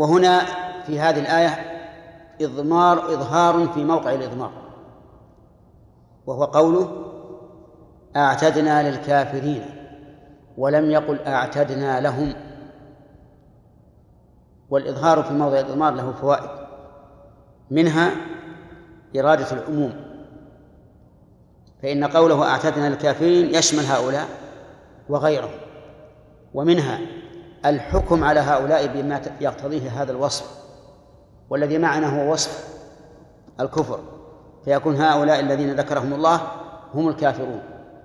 وهنا في هذه الآية إظهار في موقع الإضمار، وهو قوله أعتدنا للكافرين، ولم يقل أعتدنا لهم. والإظهار في موضع الإضمار له فوائد، منها إرادة العموم، فإن قوله أعتدنا للكافرين يشمل هؤلاء وغيرهم، ومنها الحكم على هؤلاء بما يقتضيه هذا الوصف، والذي معنا هو وصف الكفر، فيكون هؤلاء الذين ذكرهم الله هم الكافرون.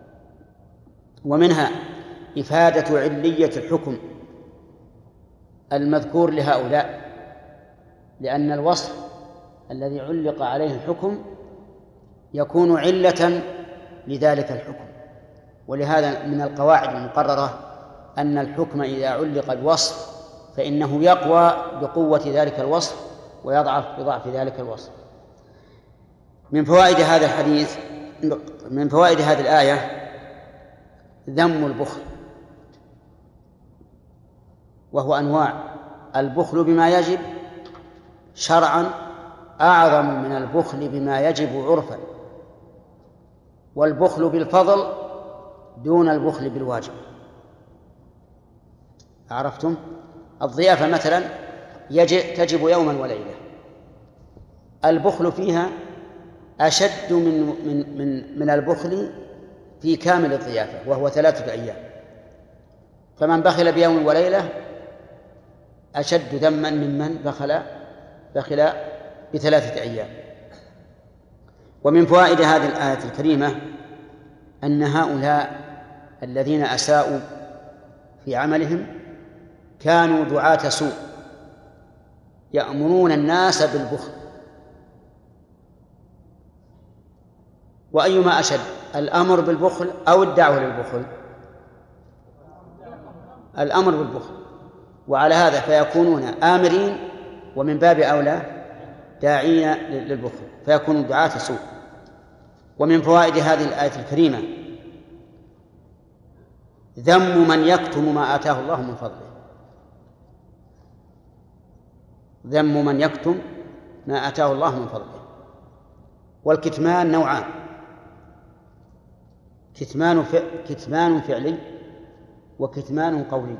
ومنها إفادة علية الحكم المذكور لهؤلاء، لأن الوصف الذي علق عليه الحكم يكون علة لذلك الحكم. ولهذا من القواعد المقررة أن الحكم إذا علق بوصف فإنه يقوى بقوة ذلك الوصف ويضعف بضعف ذلك الوصف. من فوائد هذا الحديث، من فوائد هذه الآية ذم البخل، وهو أنواع. البخل بما يجب شرعا أعظم من البخل بما يجب عرفا، والبخل بالفضل دون البخل بالواجب. عرفتم؟ الضيافة مثلا تجب يوما وليلة، البخل فيها أشد من البخل في كامل الضيافة، وهو 3 أيام. فمن بخل بيوم وليلة أشد ذما ممن بخل ب3 أيام. ومن فوائد هذه الآية الكريمة أن هؤلاء الذين أساءوا في عملهم كانوا دعاة سوء يأمرون الناس بالبخل. وأيما أشد، الأمر بالبخل أو الدعوة للبخل؟ الأمر بالبخل. وعلى هذا فيكونون آمرين، ومن باب أولى داعين للبخل، فيكونوا دعاة سوء. ومن فوائد هذه الآية الكريمة ذم من يكتم ما آتاه الله من فضله. ذم من يكتم ما آتاه الله من فضله. والكتمان نوعان: كتمان فعلي وكتمان قولي.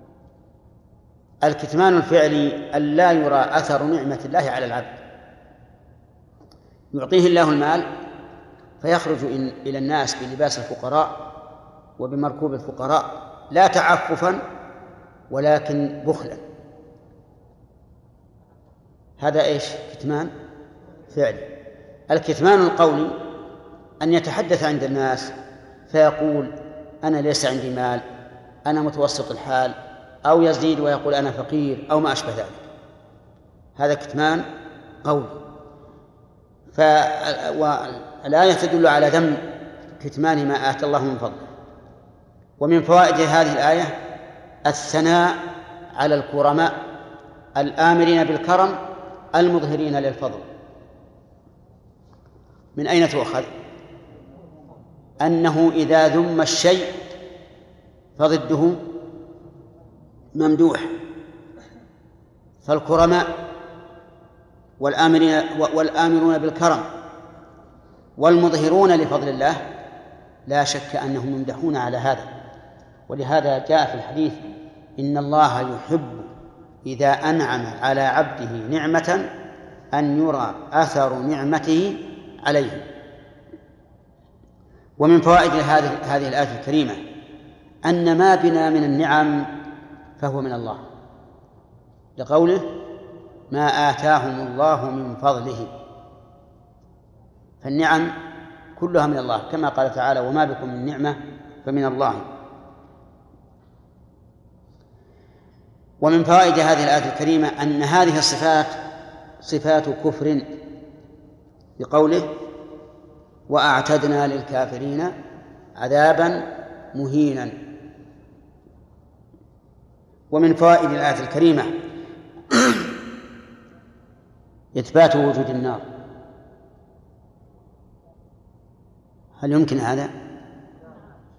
الكتمان الفعلي أن لا يرى أثر نعمة الله على العبد، يعطيه الله المال فيخرج إلى الناس بلباس الفقراء وبمركوب الفقراء، لا تعففا ولكن بخلا. هذا إيش؟ كتمان فعلي. الكتمان القولي أن يتحدث عند الناس فيقول أنا ليس عندي مال، أنا متوسط الحال، أو يزيد ويقول أنا فقير، أو ما أشبه ذلك. هذا كتمان قولي. والآية تدل على ذم كتمان ما آتى الله من فضله. ومن فوائد هذه الآية الثناء على الكرماء الآمرين بالكرم المظهرين للفضل. من أين تؤخذ؟ أنه إذا ذم الشيء فضده ممدوح، فالكرماء والآمرون بالكرم والمظهرون لفضل الله لا شك أنهم يمدحون على هذا. ولهذا جاء في الحديث إن الله يحب إذا أنعم على عبده نعمة أن يرى أثر نعمته عليه. ومن فوائد هذه الآية الكريمة أن ما بنا من النعم فهو من الله، لقوله ما آتاهم الله من فضله، فالنعم كلها من الله، كما قال تعالى وما بكم من نعمة فمن الله. ومن فوائد هذه الآية الكريمة أن هذه الصفات صفات كفر، بقوله وأعتدنا للكافرين عذابا مهينا. ومن فوائد الآية الكريمة إثبات وجود النار. هل يمكن هذا؟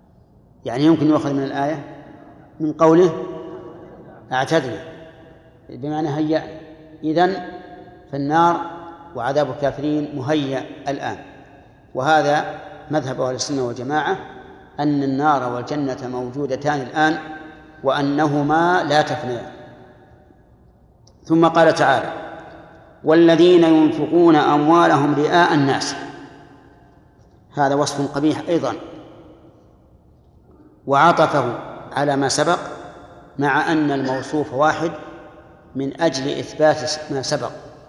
يعني يمكن يؤخذ من الآية من قوله أعتدنا، بمعنى هيأ. إذن فالنار وعذاب الكافرين مهيأ الآن. وهذا مذهب أهل السنة والجماعة، أن النار والجنة موجودتان الآن وأنهما لا تفنيان. ثم قال تعالى: والذين ينفقون أموالهم رئاء الناس. هذا وصف قبيح أيضا، وعطفه على ما سبق، مع أن الموصوف واحد من أجل إثبات ما سبق.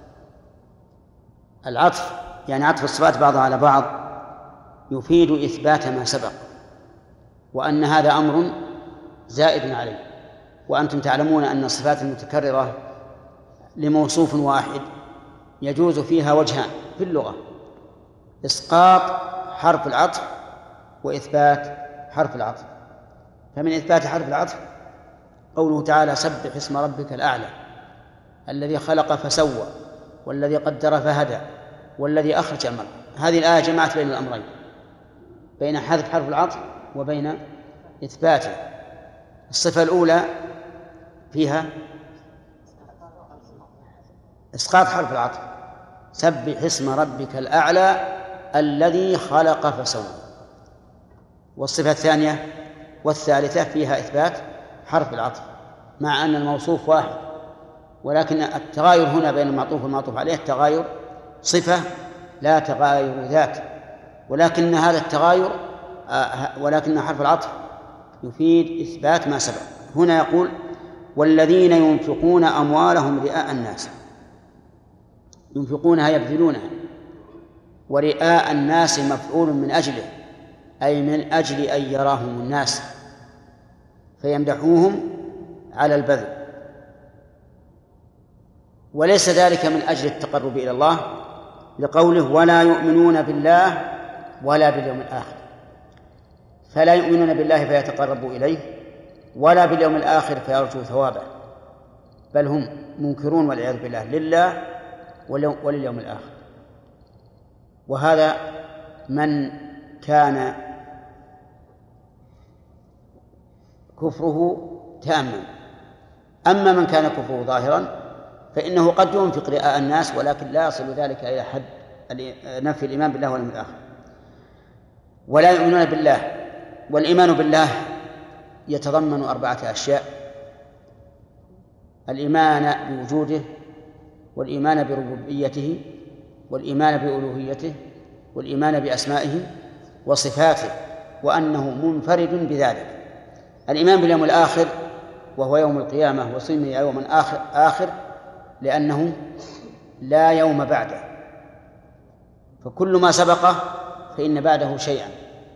العطف يعني عطف الصفات بعضها على بعض يفيد إثبات ما سبق، وأن هذا أمر زائد عليه. وأنتم تعلمون أن الصفات المتكررة لموصوف واحد يجوز فيها وجهان في اللغة: إسقاط حرف العطف وإثبات حرف العطف. فمن إثبات حرف العطف قوله تعالى: سبح اسم ربك الأعلى الذي خلق فسوى والذي قدر فهدى والذي أخرج المرء. هذه الآية جمعت بين الأمرين، بين حذف حرف العطف وبين إثباته. الصفة الأولى فيها إسقاط حرف العطف: سبح اسم ربك الأعلى الذي خلق فسوى. والصفة الثانية والثالثة فيها إثبات حرف العطف، مع أن الموصوف واحد، ولكن التغاير هنا بين المعطوف والمعطوف عليه تغاير صفة لا تغاير ذات، ولكن هذا التغاير ولكن حرف العطف يفيد إثبات ما سبق. هنا يقول: والذين ينفقون أموالهم رئاء الناس. ينفقونها يبذلونها، ورئاء الناس مفعول من أجله، أي من أجل أن يراهم الناس فيمدحوهم على البذل، وليس ذلك من أجل التقرب إلى الله، لقوله: ولا يؤمنون بالله ولا باليوم الآخر. فلا يؤمنون بالله فيتقربوا إليه، ولا باليوم الآخر فيرجوا ثوابه، بل هم منكرون والعياذ بالله لله ولليوم الآخر. وهذا من كان كفره تاما. أما من كان كفره ظاهرا فإنه قد ينفق رئاء الناس، ولكن لا يصل ذلك إلى حد نفي الإيمان بالله واليوم الآخر. ولا يؤمنون بالله، والإيمان بالله يتضمن 4 أشياء: الإيمان بوجوده، والإيمان بربوبيته، والإيمان بألوهيته، والإيمان بأسمائه وصفاته، وأنه منفرد بذلك. الإيمان باليوم الآخر وهو يوم القيامة، وسمي يوما آخر لأنه لا يوم بعده، فكل ما سبقه فإن بعده شيئا.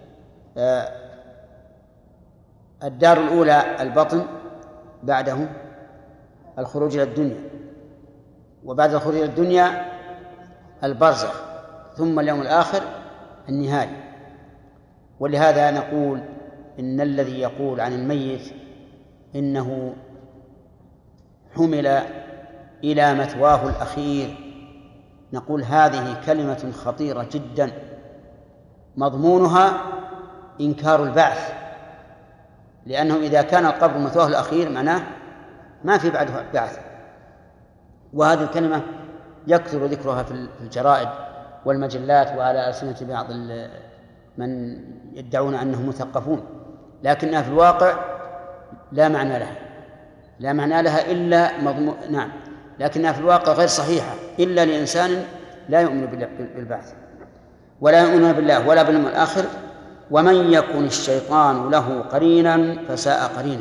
الدار الأولى البطن، بعده الخروج إلى الدنيا، وبعد الخروج إلى الدنيا البرزخ، ثم اليوم الآخر النهاية. ولهذا نقول إن الذي يقول عن الميت إنه حمل إلى مثواه الأخير، نقول هذه كلمة خطيرة جدا، مضمونها إنكار البعث، لأنه إذا كان القبر مثواه الأخير معناه ما في بعده بعث. وهذه الكلمة يكثر ذكرها في الجرائد والمجلات وعلى ألسنة بعض من يدعون أنهم مثقفون، لكنها في الواقع لا معنى لها إلا مضمون، نعم، لكنها في الواقع غير صحيحة إلا لإنسان لا يؤمن بالبعث. ولا يؤمن بالله ولا باليوم الآخر. ومن يكن الشيطان له قرينا فساء قرينا.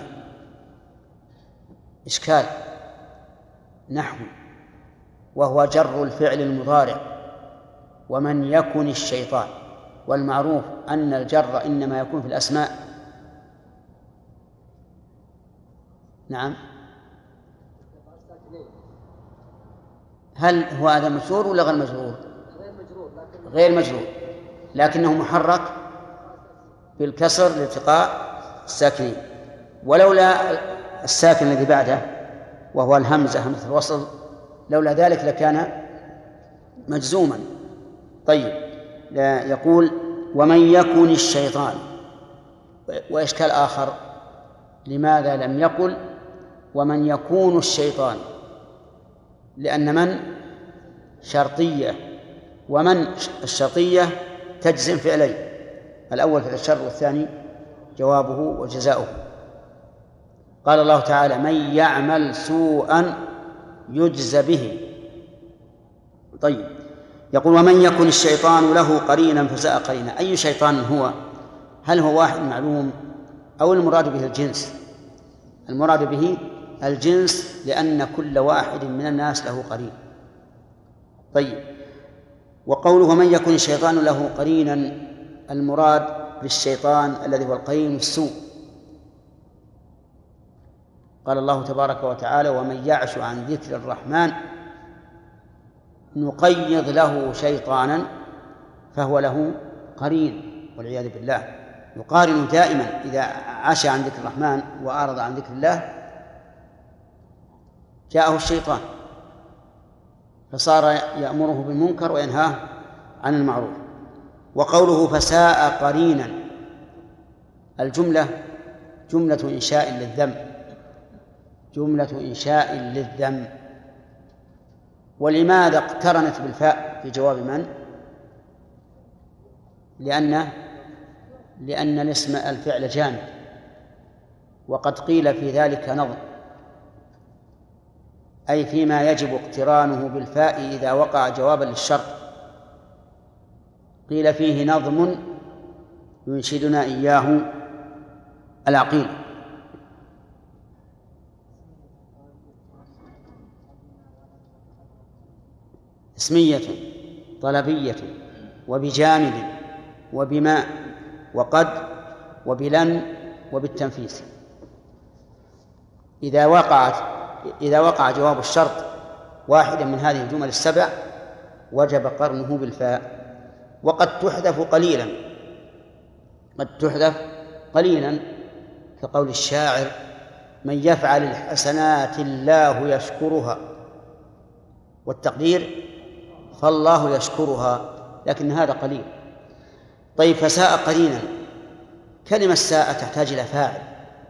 إشكال نحو، وهو جر الفعل المضارع، ومن يكن الشيطان، والمعروف أن الجر إنما يكون في الأسماء. نعم، هل هو هذا مجرور ولا غير مجرور؟ غير مجرور، لكنه محرك بالكسر لالتقاء الساكنين، ولولا الساكن الذي بعده وهو الهمزة، همزة الوصل، لولا ذلك لكان مجزوما. طيب، يقول ومن يكن الشيطان. وإشكال آخر، لماذا لم يقل ومن يكون الشيطان؟ لأن من شرطية، ومن الشرطية تجزم فعلين، الأول فعل الشر والثاني جوابه وجزاؤه. قال الله تعالى: من يعمل سوءا يجز به. طيب، يقول: ومن يكن الشيطان له قرينا فساء قرينا. أي شيطان هو؟ هل هو واحد معلوم أو المراد به الجنس؟ المراد به الجنس، لأن كل واحد من الناس له قرين. طيب، وقوله: ومن يكن الشيطان له قرينا، المراد بالشيطان الذي هو القرين السوء. قال الله تبارك وتعالى: ومن يعش عن ذكر الرحمن نقيض له شيطانا فهو له قرين، والعياذ بالله. يقارن دائما إذا عاش عن ذكر الرحمن وأعرض عن ذكر الله جاءه الشيطان، فصار يأمره بالمنكر وينهاه عن المعروف. وقوله: فساء قرينا، الجملة جملة إنشاء للذم، جملة إنشاء للذم. ولماذا اقترنت بالفاء في جواب من؟ لأن الاسم الفعل جامد، وقد قيل في ذلك نظم، أي فيما يجب اقترانه بالفاء إذا وقع جوابا للشرط. قيل فيه نظم ينشدنا إياه العقيل. اسمية طلبية وبجامد وبما وقد وبلن وبالتنفيس. إذا وقع جواب الشرط واحدا من هذه الجمل السبع وجب قرنه بالفاء. وقد تحذف قليلا، قد تحذف قليلا، كقول الشاعر: من يفعل الحسنات الله يشكرها، والتقدير: فالله يشكرها، لكن هذا قليل. طيب، فساء قرينا، كلمة ساء تحتاج إلى فاعل.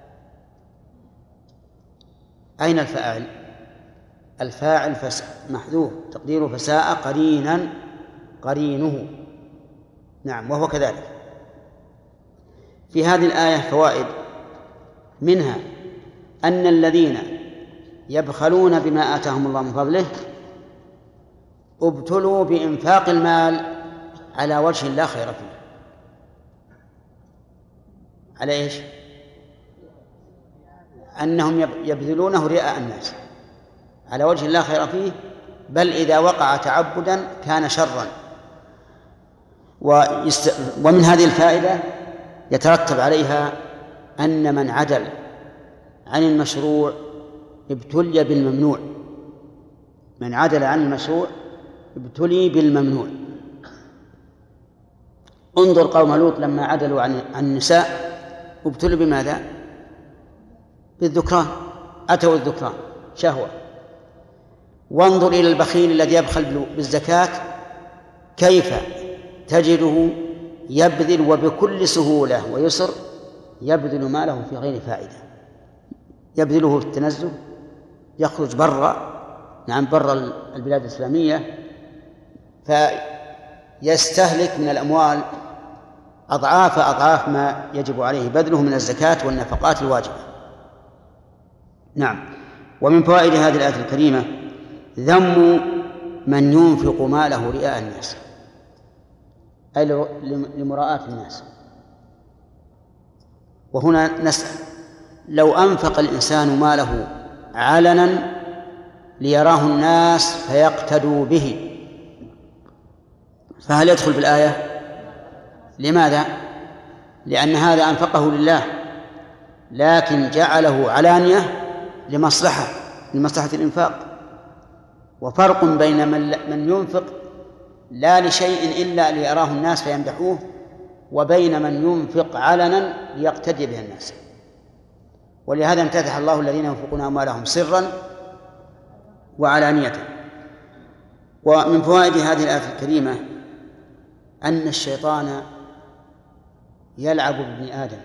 أين الفاعل؟ الفاعل محذوف، تقديره: فساء قرينا قرينه. نعم، وهو كذلك. في هذه الآية فوائد، منها أن الذين يبخلون بما آتاهم الله من فضله ابتلوا بإنفاق المال على وجه لا خير فيه. على إيش؟ أنهم يبذلونه رئاء الناس على وجه لا خير فيه، بل إذا وقع تعبدا كان شرا. ومن هذه الفائدة يترتب عليها أن من عدل عن المشروع ابتلي بالممنوع. من عدل عن المشروع ابتلي بالممنوع. انظر قوم لوط لما عدلوا عن النساء ابتلوا بماذا؟ بالذكران، أتوا الذكران شهوة. وانظر إلى البخيل الذي يبخل بالزكاة، كيف تجده يبذل وبكل سهولة ويسر يبذل ماله في غير فائدة، يبذله في التنزه، يخرج برا البلاد الإسلامية فيستهلك من الأموال أضعاف ما يجب عليه بذله من الزكاة والنفقات الواجبة. نعم. ومن فوائد هذه الآية الكريمة ذم من ينفق ماله رئاء الناس، أي لمراءة الناس. وهنا نسأل: لو أنفق الإنسان ماله علنا ليراه الناس فيقتدوا به، فهل يدخل في الآية؟ لماذا؟ لأن هذا أنفقه لله، لكن جعله علانية لمصلحة الإنفاق. وفرق بين من ينفق لا لشيء إلا ليراه الناس فيمدحوه، وبين من ينفق علنا ليقتدي به الناس. ولهذا امتدح الله الذين ينفقون أموالهم سرا وعلانية. ومن فوائد هذه الآية الكريمة أن الشيطان يلعب بابن آدم،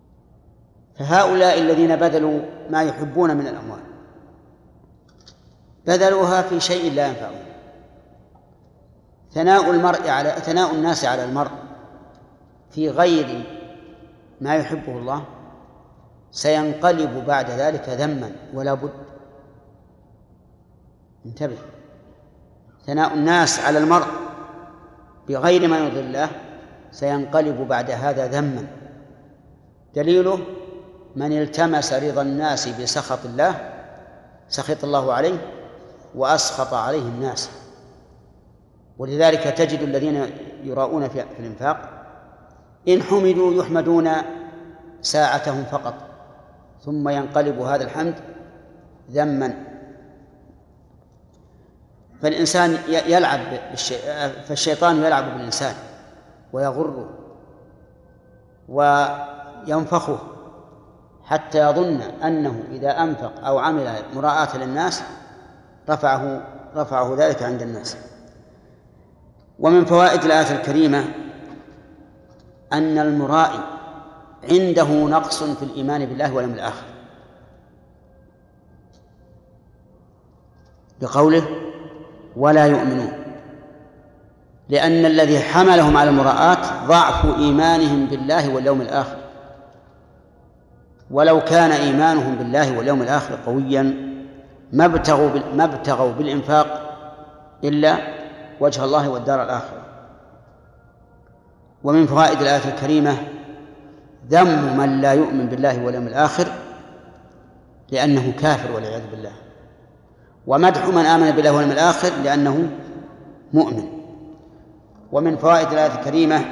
فهؤلاء الذين بذلوا ما يحبون من الأموال بذلوها في شيء لا ينفعهم. ثناء الناس على المرء في غير ما يحبه الله سينقلب بعد ذلك ذما ولا بد. انتبه، ثناء الناس على المرء بغير ما يرضي الله سينقلب بعد هذا ذما. دليله من التمس رضا الناس بسخط الله سخط الله عليه وأسخط عليه الناس. ولذلك تجد الذين يراؤون في الإنفاق إن حمدوا يحمدون ساعتهم فقط، ثم ينقلب هذا الحمد ذما. فالإنسان يلعب فالشيطان يلعب بالإنسان ويغره وينفخه حتى يظن أنه إذا أنفق أو عمل مراعاة للناس رفعه ذلك عند الناس. ومن فوائد الآية الكريمة أن المرائي عنده نقص في الإيمان بالله واليوم الآخر، بقوله ولا يؤمنون، لأن الذي حملهم على المراءة ضعف إيمانهم بالله واليوم الآخر. ولو كان إيمانهم بالله واليوم الآخر قويا ما ابتغوا بالإنفاق إلا وجه الله والدار الآخرة. ومن فوائد الآية الكريمة ذم من لا يؤمن بالله واليوم الآخر لأنه كافر والعياذ بالله، ومدح من آمن بالله واليوم الآخر لأنه مؤمن. ومن فوائد الآية الكريمة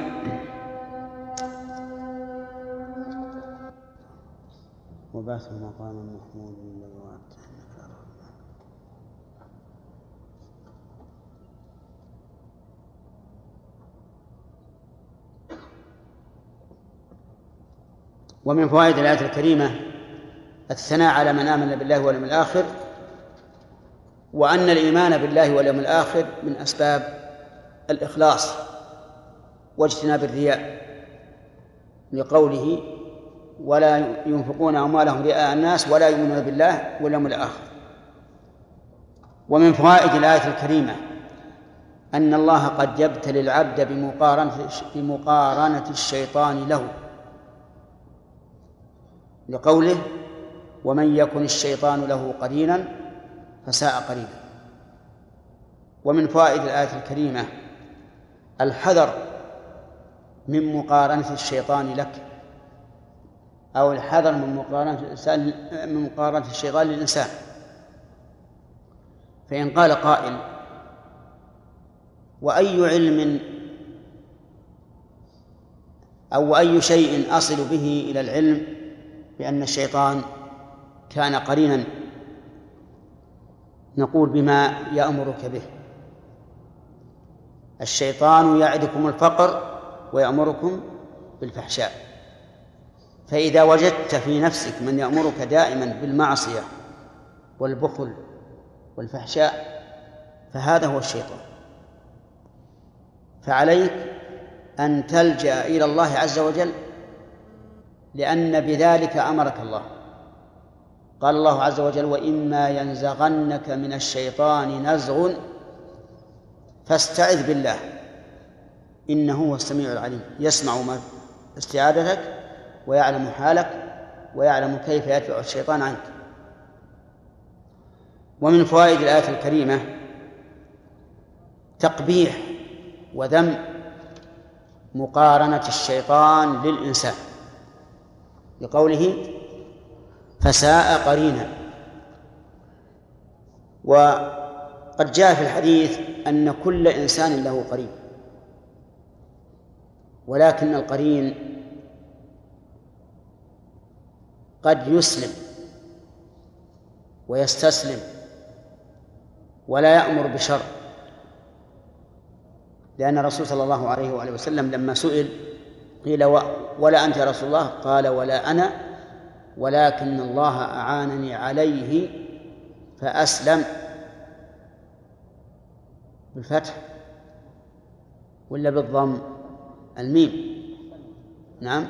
وبعث مقام محمود الذي وعدته. ومن فوائد الآية الكريمة الثناء على من آمن بالله واليوم الآخر، وأن الإيمان بالله واليوم الآخر من أسباب الإخلاص واجتناب الرياء، لقوله ولا ينفقون أموالهم رئاء الناس ولا يؤمنون بالله واليوم الآخر. ومن فوائد الآية الكريمة أن الله قد يبتلي العبد بمقارنة الشيطان له، لقوله ومن يكن الشيطان له قرينا فساء قرينا. ومن فوائد الآية الكريمة الحذر من مقارنة الشيطان لك، أو الحذر من مقارنة الشيطان للإنسان. فإن قال قائل وأي علم أو أي شيء أصل به إلى العلم بأن الشيطان كان قرينا، نقول بما يأمرك به. الشيطان يعدكم الفقر ويأمركم بالفحشاء، فإذا وجدت في نفسك من يأمرك دائما بالمعصية والبخل والفحشاء فهذا هو الشيطان. فعليك أن تلجأ إلى الله عز وجل، لأن بذلك أمرك الله. قال الله عز وجل وإما ينزغنك من الشيطان نزغ فاستعذ بالله إنه هو السميع العليم، يسمع ما استعاذتك ويعلم حالك ويعلم كيف يدفع الشيطان عنك. ومن فوائد الآية الكريمة تقبيح وذم مقارنة الشيطان للإنسان، لقوله فساء قرينا. وقد جاء في الحديث أن كل إنسان له قرين، ولكن القرين قد يسلم ويستسلم ولا يأمر بشر، لأن الرسول صلى الله عليه وآله وسلم لما سئل قيل ولا أنت يا رسول الله؟ قال ولا أنا، ولكن الله أعانني عليه فأسلم. بالفتح ولا بالضم؟ الميم. نعم،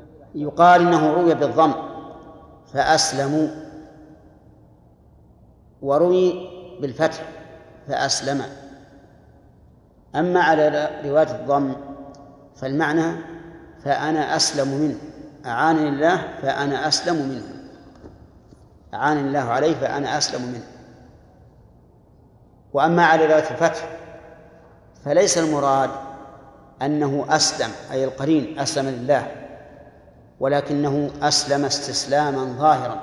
يقال إنه روي بالضم فأسلموا. وروي بالفتح فأسلم. أما على رواية الضم فالمعنى فأنا أسلم منه، أعانني الله فأنا أسلم منه، أعانني الله عليه فأنا أسلم منه. وأما على رواية الفتح فليس المراد أنه أسلم أي القرين أسلم لله، ولكنه أسلم استسلاما ظاهرا،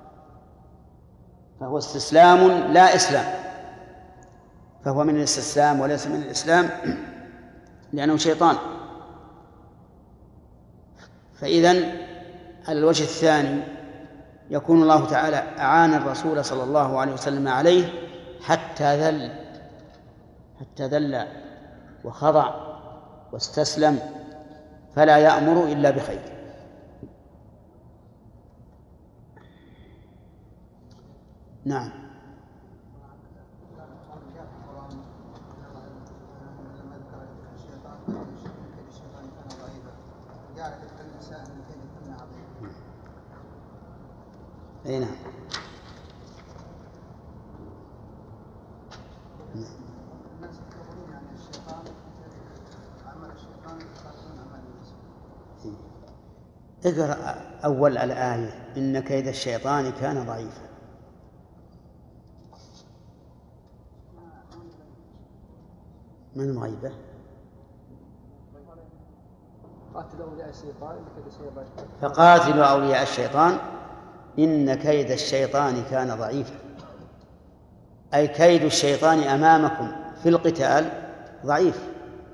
فهو استسلام لا إسلام، فهو من الاستسلام وليس من الإسلام لأنه شيطان. فإذن على الوجه الثاني يكون الله تعالى أعان الرسول صلى الله عليه وسلم عليه حتى ذل وخضع واستسلم، فلا يأمر إلا بخير. نعم. أي نعم. اقرأ أول الآية إن كيد الشيطان كان ضعيفا. من غيبة؟ فقاتلوا أولياء الشيطان إن كيد الشيطان كان ضعيفا، أي كيد الشيطان أمامكم في القتال ضعيف،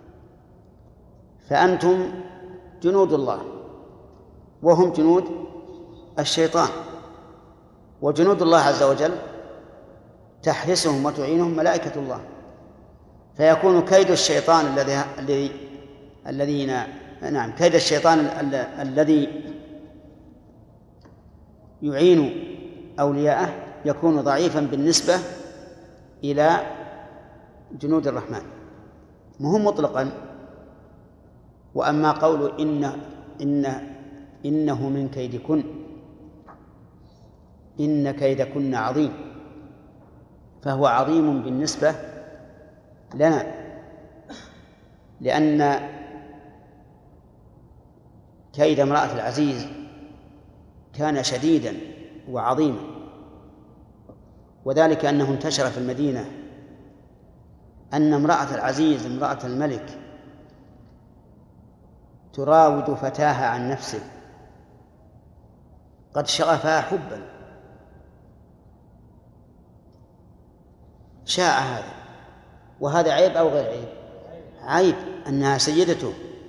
فأنتم جنود الله وهم جنود الشيطان، وجنود الله عز وجل تحرسهم وتعينهم ملائكة الله، فيكون كيد الشيطان كيد الشيطان الذي يعين أولياءه يكون ضعيفا بالنسبة إلى جنود الرحمن، مهم مطلقا. وأما قول إنه من كيدكن، إن كيدكن عظيم، فهو عظيم بالنسبة لنا، لأن كيد امرأة العزيز كان شديدا وعظيما، وذلك أنه انتشر في المدينة أن امرأة العزيز امرأة الملك تراود فتاها عن نفسه قد شغفها حبا. شاع هذا، وهذا عيب أو غير عيب؟ عيب أنها سيدته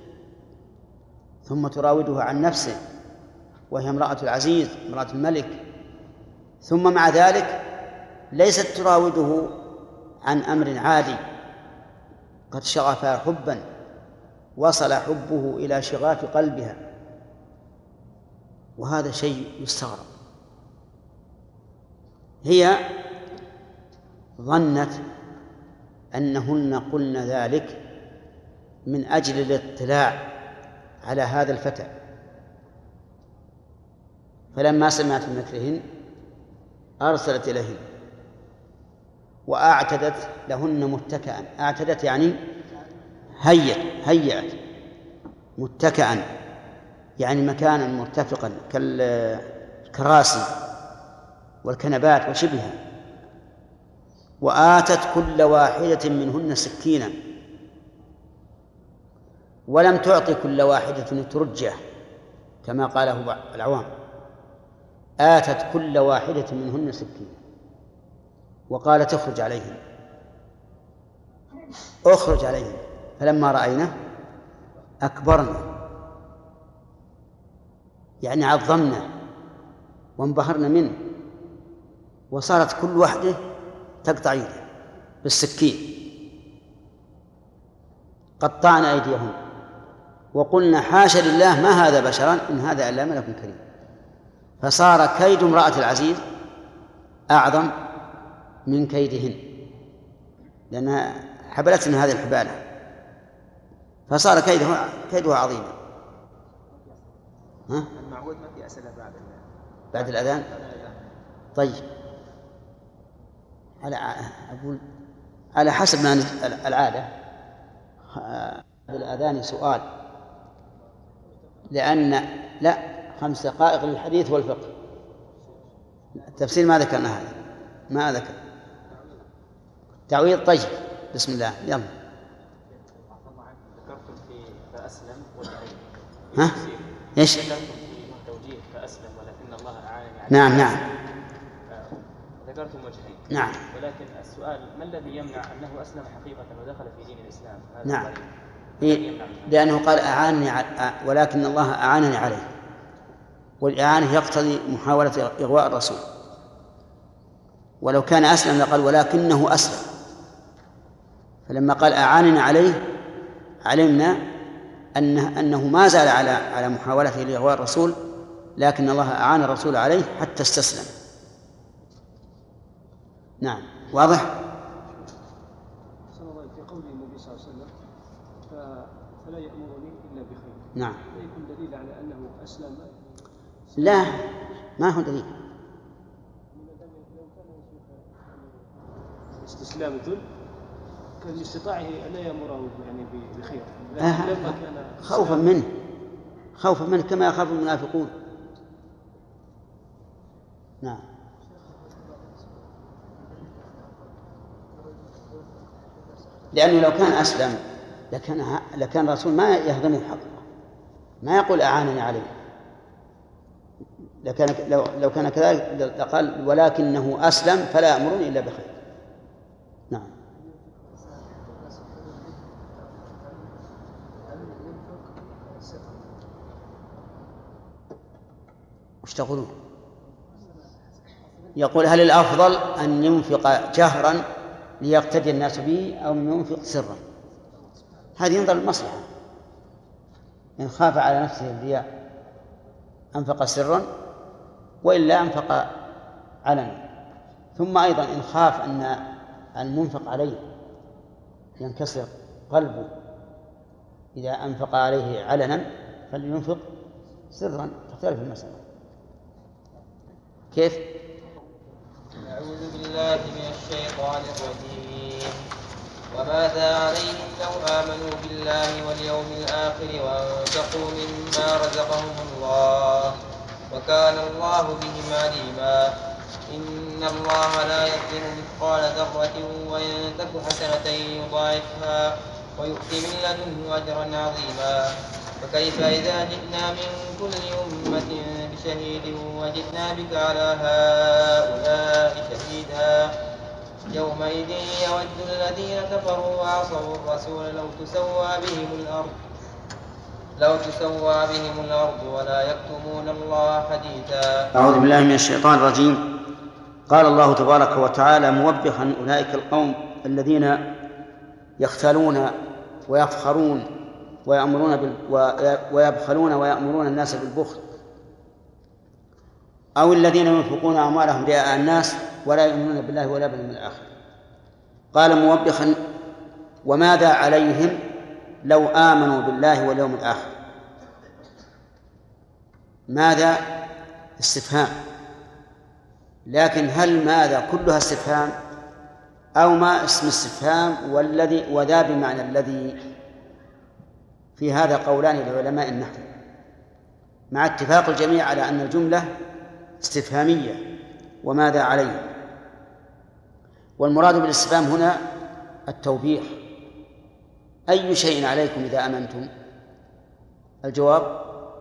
ثم تراودها عن نفسه وهي امرأة العزيز امرأة الملك، ثم مع ذلك ليست تراوده عن أمر عادي، قد شغفها حبا وصل حبه إلى شغاف قلبها، وهذا شيء يستغرب. هي ظنت أنهن قلن ذلك من أجل الاطلاع على هذا الفتى، فلما سمعت بمكرهن أرسلت إليهن وأعتدت لهن متكئا. أعتدت يعني هيأت، متكئا يعني مكانا مرتفقا كالكراسي والكنبات وشبهها. وآتت كل واحدة منهن سكينا، ولم تعطي كل واحدة ترجه كما قاله العوام، آتت كل واحدة منهن سكينا وقالت اخرج عليهم، اخرج عليهم. فلما رأيناه أكبرنا، يعني عظمنا وانبهرنا منه، وصارت كل واحدة تقطع يده بالسكين، قطعنا أيديهم وقلنا حاشا لله ما هذا بشرا إن هذا إلا ملك كريم. فصار كيد امرأة العزيز أعظم من كيدهن، لأنها حبلتنا هذه الحبالة، فصار كيدها عظيما. المعود ما في أسئلة بعد الأذان. طيب أقول على حسب ما العادة بالأذان سؤال، لأن لا 5 دقائق للحديث والفقه. التفسير ما ذكرنا هذا، ما ذكر تعويض. طيب بسم الله يلا. ذكرتم في فأسلم وجهين. ها ايش؟ ذكرتم في توجيه فأسلم ولكن الله أعانني عليه. نعم ذكرتم وجهين. نعم. ولكن السؤال ما الذي يمنع أنه أسلم حقيقة ودخل في دين الإسلام؟ نعم. لأنه قال أعانني ولكن الله أعانني عليه، والإعانة يقتضي محاولة إغواء الرسول. ولو كان أسلم لقال ولكنه أسلم، فلما قال أعانني عليه علمنا أنه ما زال على محاولته لإغواء الرسول، لكن الله أعان الرسول عليه حتى استسلم. نعم واضح؟ في قول النبي صلى الله عليه وسلم فلا يأمرني إلا بخير. نعم. يكون دليل على أنه أسلم؟ لا ما هو دليل. استسلام ذل كان لاستطاعه ألا يأمره يعني بخير، لما كان خوفا منه كما يخاف المنافقون. نعم. لأنه لو كان أسلم لكان الرسول ما يهضمه حقه، ما يقول أعانني عليه. لو كان كذلك لقال ولكنه أسلم فلا يأمرني إلا بخير. نعم. وش تقولون؟ يقول هل الأفضل أن ينفق جهرا ليقتدي الناس به أو ينفق سرا؟ هذه ينظر المصلحة. إن خاف على نفسه الرياء أنفق سرا، وإلا أنفق علنا. ثم أيضا إن خاف أن المنفق عليه ينكسر قلبه إذا أنفق عليه علنا فلينفق سرا. تختلف المسألة. كيف؟ أعوذ بالله من الشيطان الرجيم. وماذا عليهم لو آمنوا بالله واليوم الآخر وأنفقوا مما رزقهم الله وكان الله بهم عليما. إن الله لا يظلم مثقال ذرة وإن تك حسنة يضاعفها ويؤتي من لدنه أجرا عظيما. فكيف إذا جئنا من كل أمة بشهيد وجئنا بك على هؤلاء شهيدا. يومئذ يود الذين كفروا وعصوا الرسول لو تسوى بهم الأرض ولا يكتمون الله حديثا. أعوذ بالله من الشيطان الرجيم. قال الله تبارك وتعالى موبخا أولئك القوم الذين يختالون ويفخرون ويبخلون ويأمرون الناس بالبخل، أو الذين ينفقون أموالهم رئاء الناس ولا يؤمنون بالله ولا باليوم الآخر. قال موبخا وماذا عليهم لو آمنوا بالله واليوم الآخر. ماذا استفهام، لكن هل ماذا كلها استفهام أو ما اسم استفهام وذا بمعنى الذي؟ في هذا قولان لعلماء النحو، مع اتفاق الجميع على أن الجملة استفهامية وماذا عليهم. والمراد بالاستفهام هنا التوبيخ. أي شيء عليكم إذا آمنتم؟ الجواب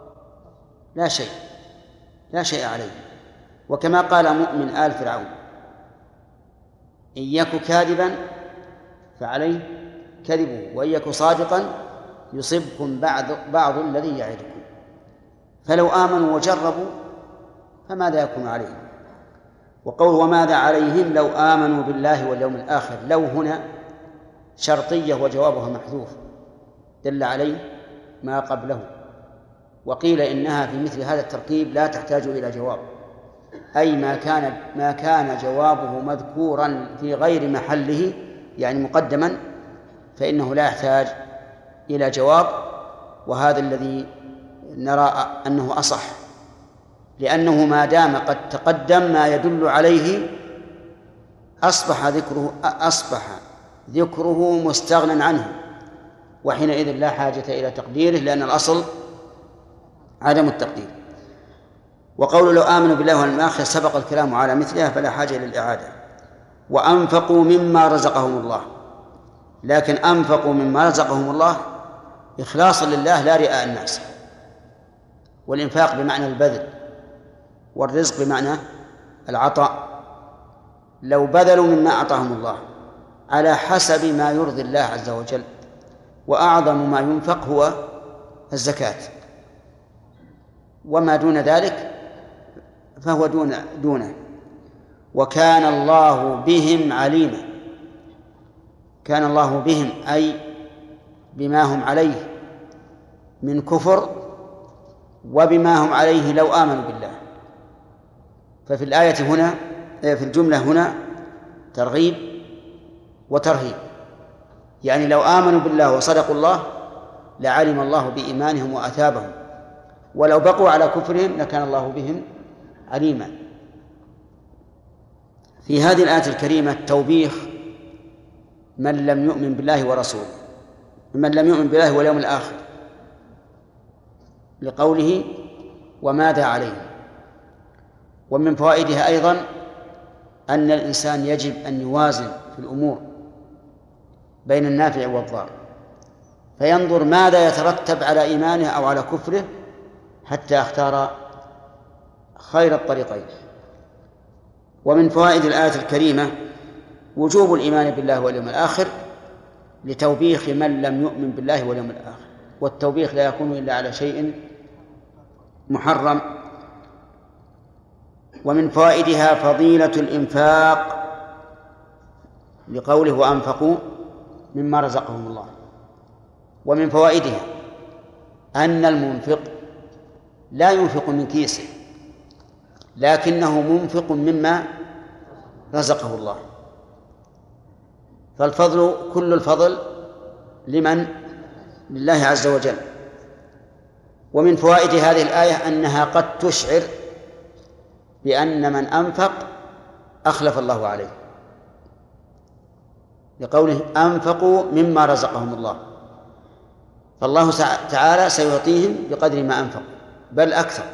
لا شيء عليكم. وكما قال مؤمن آل فرعون إن يك كاذبا فعليه كذبه وإن يك صادقا يصبكم بعض الذي يعدكم. فلو آمنوا وجربوا فماذا يكون عليهم؟ وقول وماذا عليهم لو آمنوا بالله واليوم الآخر، لو هنا شرطية وجوابها محذوف دل عليه ما قبله. وقيل إنها في مثل هذا التركيب لا تحتاج إلى جواب، أي ما كان جوابه مذكورا في غير محله يعني مقدما فإنه لا يحتاج إلى جواب. وهذا الذي نرى أنه أصح، لأنه ما دام قد تقدم ما يدل عليه أصبح ذكره مستغنى عنه، وحينئذ لا حاجة إلى تقديره، لأن الأصل عدم التقدير. وقول لو آمنوا بالله واليوم الآخر سبق الكلام على مثلها فلا حاجة إلى الإعادة. وأنفقوا مما رزقهم الله، لكن أنفقوا مما رزقهم الله إخلاصا لله لا رئاء الناس. والإنفاق بمعنى البذل، والرزق بمعنى العطاء. لو بذلوا مما أعطاهم الله على حسب ما يرضي الله عز وجل، وأعظم ما ينفق هو الزكاة، وما دون ذلك فهو دونه. وكان الله بهم عليما. كان الله بهم أي بما هم عليه من كفر، وبما هم عليه لو آمنوا بالله. ففي الآية هنا، في الجملة هنا، ترغيب وترهيب، يعني لو آمنوا بالله وصدقوا الله لعلم الله بإيمانهم وأثابهم، ولو بقوا على كفرهم لكان الله بهم عليما. في هذه الآية الكريمة توبيخ من لم يؤمن بالله ورسوله، من لم يؤمن بالله واليوم الآخر، لقوله وماذا عليهم. ومن فوائدها أيضا أن الإنسان يجب أن يوازن في الأمور بين النافع والضار، فينظر ماذا يترتب على إيمانه أو على كفره حتى اختار خير الطريقين. ومن فوائد الآية الكريمة وجوب الإيمان بالله واليوم الآخر لتوبيخ من لم يؤمن بالله واليوم الآخر، والتوبيخ لا يكون إلا على شيء محرم. ومن فوائدها فضيلة الإنفاق لقوله وأنفقوا مما رزقهم الله. ومن فوائدها أن المنفق لا ينفق من كيسه، لكنه منفق مما رزقه الله، فالفضل كل الفضل لمن؟ لله عز وجل. ومن فوائد هذه الآية أنها قد تشعر بأن من أنفق أخلف الله عليه، لقوله أنفقوا مما رزقهم الله، فالله تعالى سيعطيهم بقدر ما أنفقوا بل أكثر.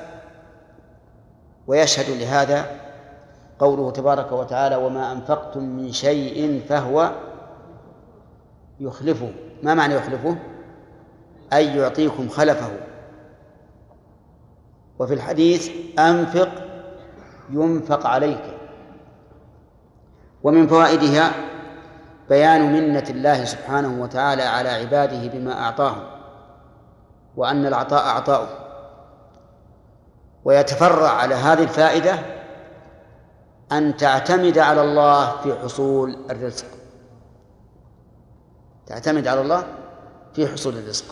ويشهد لهذا قوله تبارك وتعالى وما أنفقتم من شيء فهو يخلفه. ما معنى يخلفه؟ أي يعطيكم خلفه. وفي الحديث أنفق ينفق عليك. ومن فوائدها بيان منة الله سبحانه وتعالى على عباده بما أعطاهم، وأن العطاء عطاؤه. ويتفرع على هذه الفائدة أن تعتمد على الله في حصول الرزق، تعتمد على الله في حصول الرزق.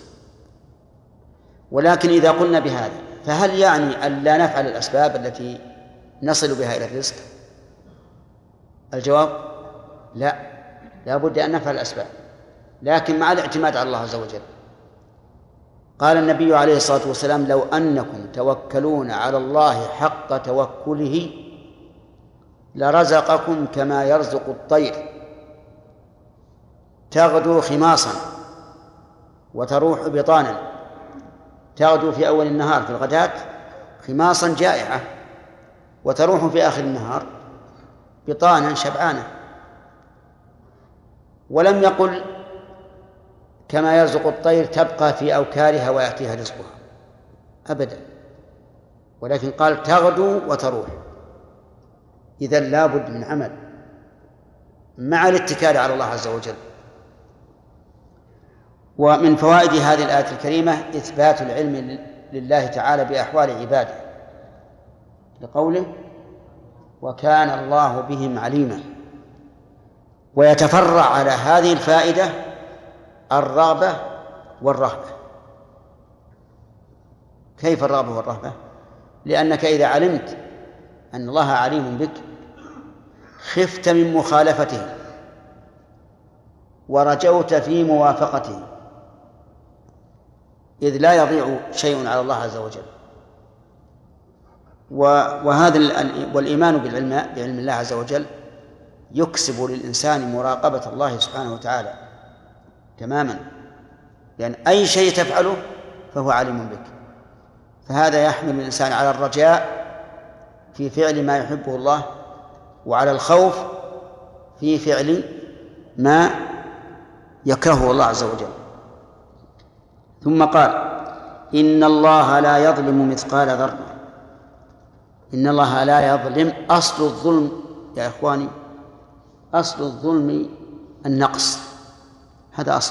ولكن إذا قلنا بهذا فهل يعني أن لا نفعل الأسباب التي نصل بها إلى الرزق؟ الجواب لا، لا بد أن نفعل الأسباب، لكن مع الاعتماد على الله عز وجل. قال النبي عليه الصلاة والسلام لو أنكم توكلون على الله حق توكله لرزقكم كما يرزق الطير تغدو خماصا وتروح بطانا. تغدو في أول النهار في الغداة خماصا جائعة، وتروح في آخر النهار بطانا شبعانة. ولم يقل كما يرزق الطير تبقى في أوكارها ويأتيها رزقها أبدا، ولكن قال تغدو وتروح. إذن لا بد من عمل مع الاتكال على الله عز وجل. ومن فوائد هذه الآية الكريمة إثبات العلم لله تعالى بأحوال عباده، لقوله وكان الله بهم عليما. ويتفرع على هذه الفائدة الرغبة والرهبة. كيف الرغبة والرهبة؟ لأنك إذا علمت أن الله عليم بك خفت من مخالفته ورجوت في موافقته، إذ لا يضيع شيء على الله عز وجل. وهذا والإيمان بعلم الله عز وجل يكسب للإنسان مراقبة الله سبحانه وتعالى تماما، لأن أي شيء تفعله فهو عليم بك. فهذا يحمل الإنسان على الرجاء في فعل ما يحبه الله، وعلى الخوف في فعل ما يكرهه الله عز وجل. ثم قال: إن الله لا يظلم مثقال ذرة. إن الله لا يظلم. أصل الظلم يا إخواني، أصل الظلم النقص، هذا أصل.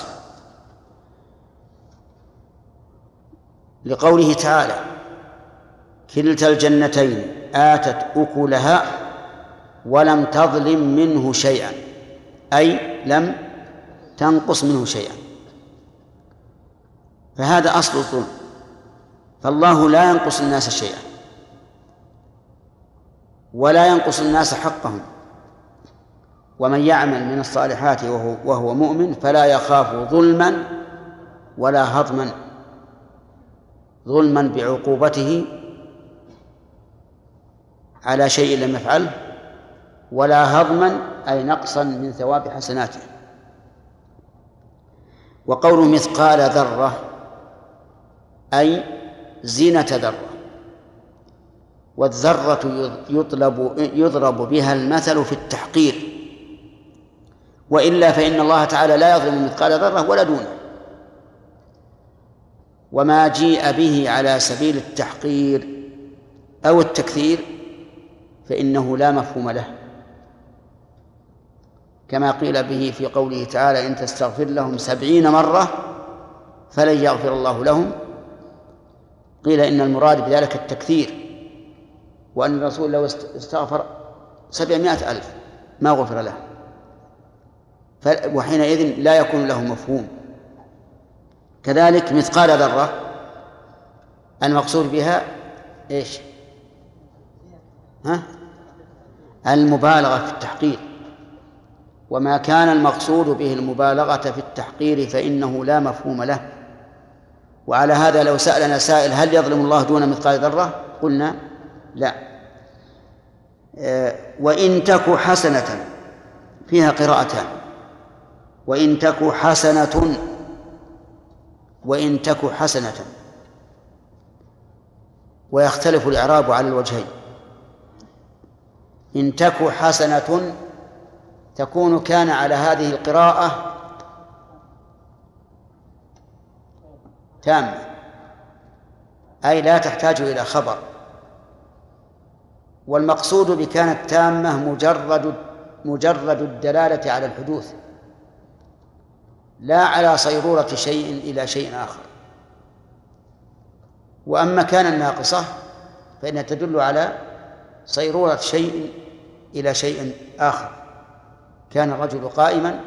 لقوله تعالى: كلتا الجنتين آتت أكلها ولم تظلم منه شيئا، أي لم تنقص منه شيئا. فهذا أصل الظلم، فالله لا ينقص الناس شيئا ولا ينقص الناس حقهم. ومن يعمل من الصالحات وهو مؤمن فلا يخاف ظلما ولا هضما. ظلما بعقوبته على شيء لم يفعله، ولا هضما أي نقصا من ثواب حسناته. وقوله مثقال ذرة أي زينة ذرة، والذرة يضرب بها المثل في التحقير، وإلا فإن الله تعالى لا يظلم مثقال ذرة ولا دونه. وما جيء به على سبيل التحقير أو التكثير فإنه لا مفهوم له، كما قيل به في قوله تعالى: إن تستغفر لهم 70 مرة فلن يغفر الله لهم. قيل إن المراد بذلك التكثير، وأن الرسول لو استغفر 700,000 ما غفر له، وحينئذ لا يكون له مفهوم. كذلك مثقال ذرة المقصود بها إيش؟ المبالغة في التحقير، وما كان المقصود به المبالغة في التحقير فإنه لا مفهوم له. وعلى هذا لو سألنا سائل: هل يظلم الله دون مثقال ذرة؟ قلنا لا. وإن تك حسنة فيها قراءتان: وإن تك حسنة، وإن تك حسنة، ويختلف الإعراب على الوجهين. إن تك حسنة تكون كان على هذه القراءة تامة، أي لا تحتاج إلى خبر. والمقصود بكانت تامة مجرد الدلالة على الحدوث، لا على صيرورة شيء إلى شيء آخر. وأما كان ناقصة فإنها تدل على صيرورة شيء إلى شيء آخر. كان الرجل قائما،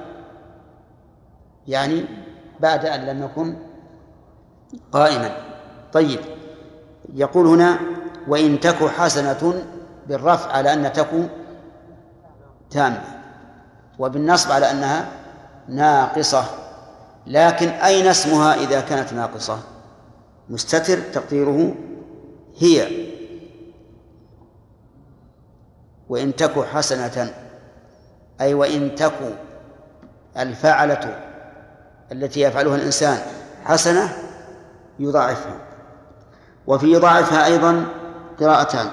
يعني بعد أن لم يكن قائما. طيب، يقول هنا: وإن تك حسنة، بالرفع على أن تكون تامة، وبالنصب على أنها ناقصة. لكن أين اسمها إذا كانت ناقصة؟ مستتر تقديره هي. وإن تك حسنة أي وإن تك الفعلة التي يفعلها الإنسان حسنة يضاعفها. وفي يضاعفها أيضا قراءتان: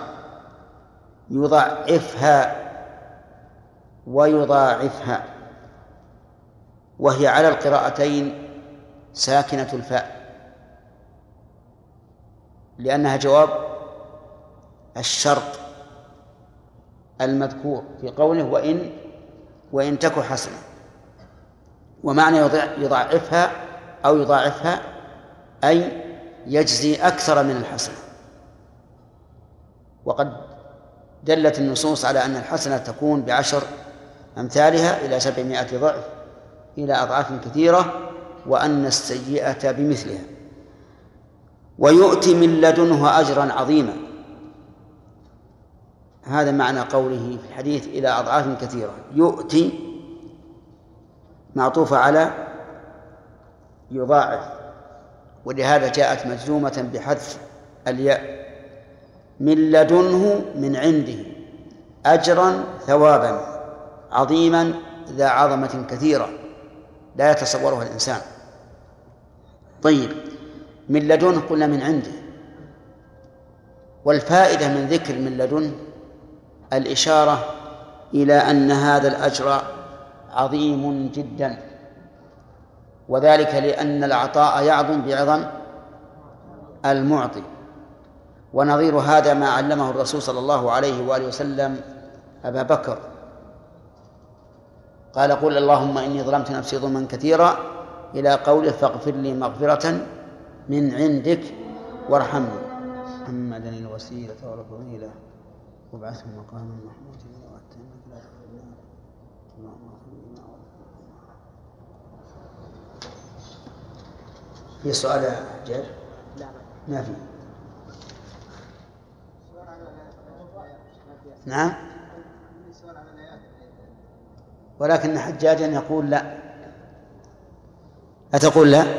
يضاعفها ويضاعفها، وهي على القراءتين ساكنة الفاء، لأنها جواب الشرط المذكور في قوله وإن تك حسنة. ومعنى يضاعفها أو يضاعفها أي يجزي أكثر من الحسنة. وقد دلت النصوص على أن الحسنة تكون ب10 أمثالها إلى 700 ضعف إلى أضعاف كثيرة، وأن السيئة بمثلها. ويؤتي من لدنه أجرا عظيما، هذا معنى قوله في الحديث إلى أضعاف كثيرة. يؤتي معطوفة على يضاعف، ولهذا جاءت مجزومة بحذف الياء. من لدنه من عنده، أجرا ثوابا، عظيما ذا عظمة كثيرة لا يتصورها الإنسان. طيب، من لدنه قلنا من عنده، والفائدة من ذكر من لدنه الإشارة إلى أن هذا الأجر عظيم جدا، وذلك لأن العطاء يعظم بعظم المعطي. ونظير هذا ما علمه الرسول صلى الله عليه وآله وسلم أبا بكر، قال: قل اللهم إني ظلمت نفسي ظلما كثيرا، إلى قوله: فاغفر لي مغفرة من عندك وارحمني. محمدا الوسيلة والفضيلة وابعثه مقاما محمودا في سؤال يا حجاج؟ ما في. نعم، ولكن حجاجا يقول لا. أتقول لا؟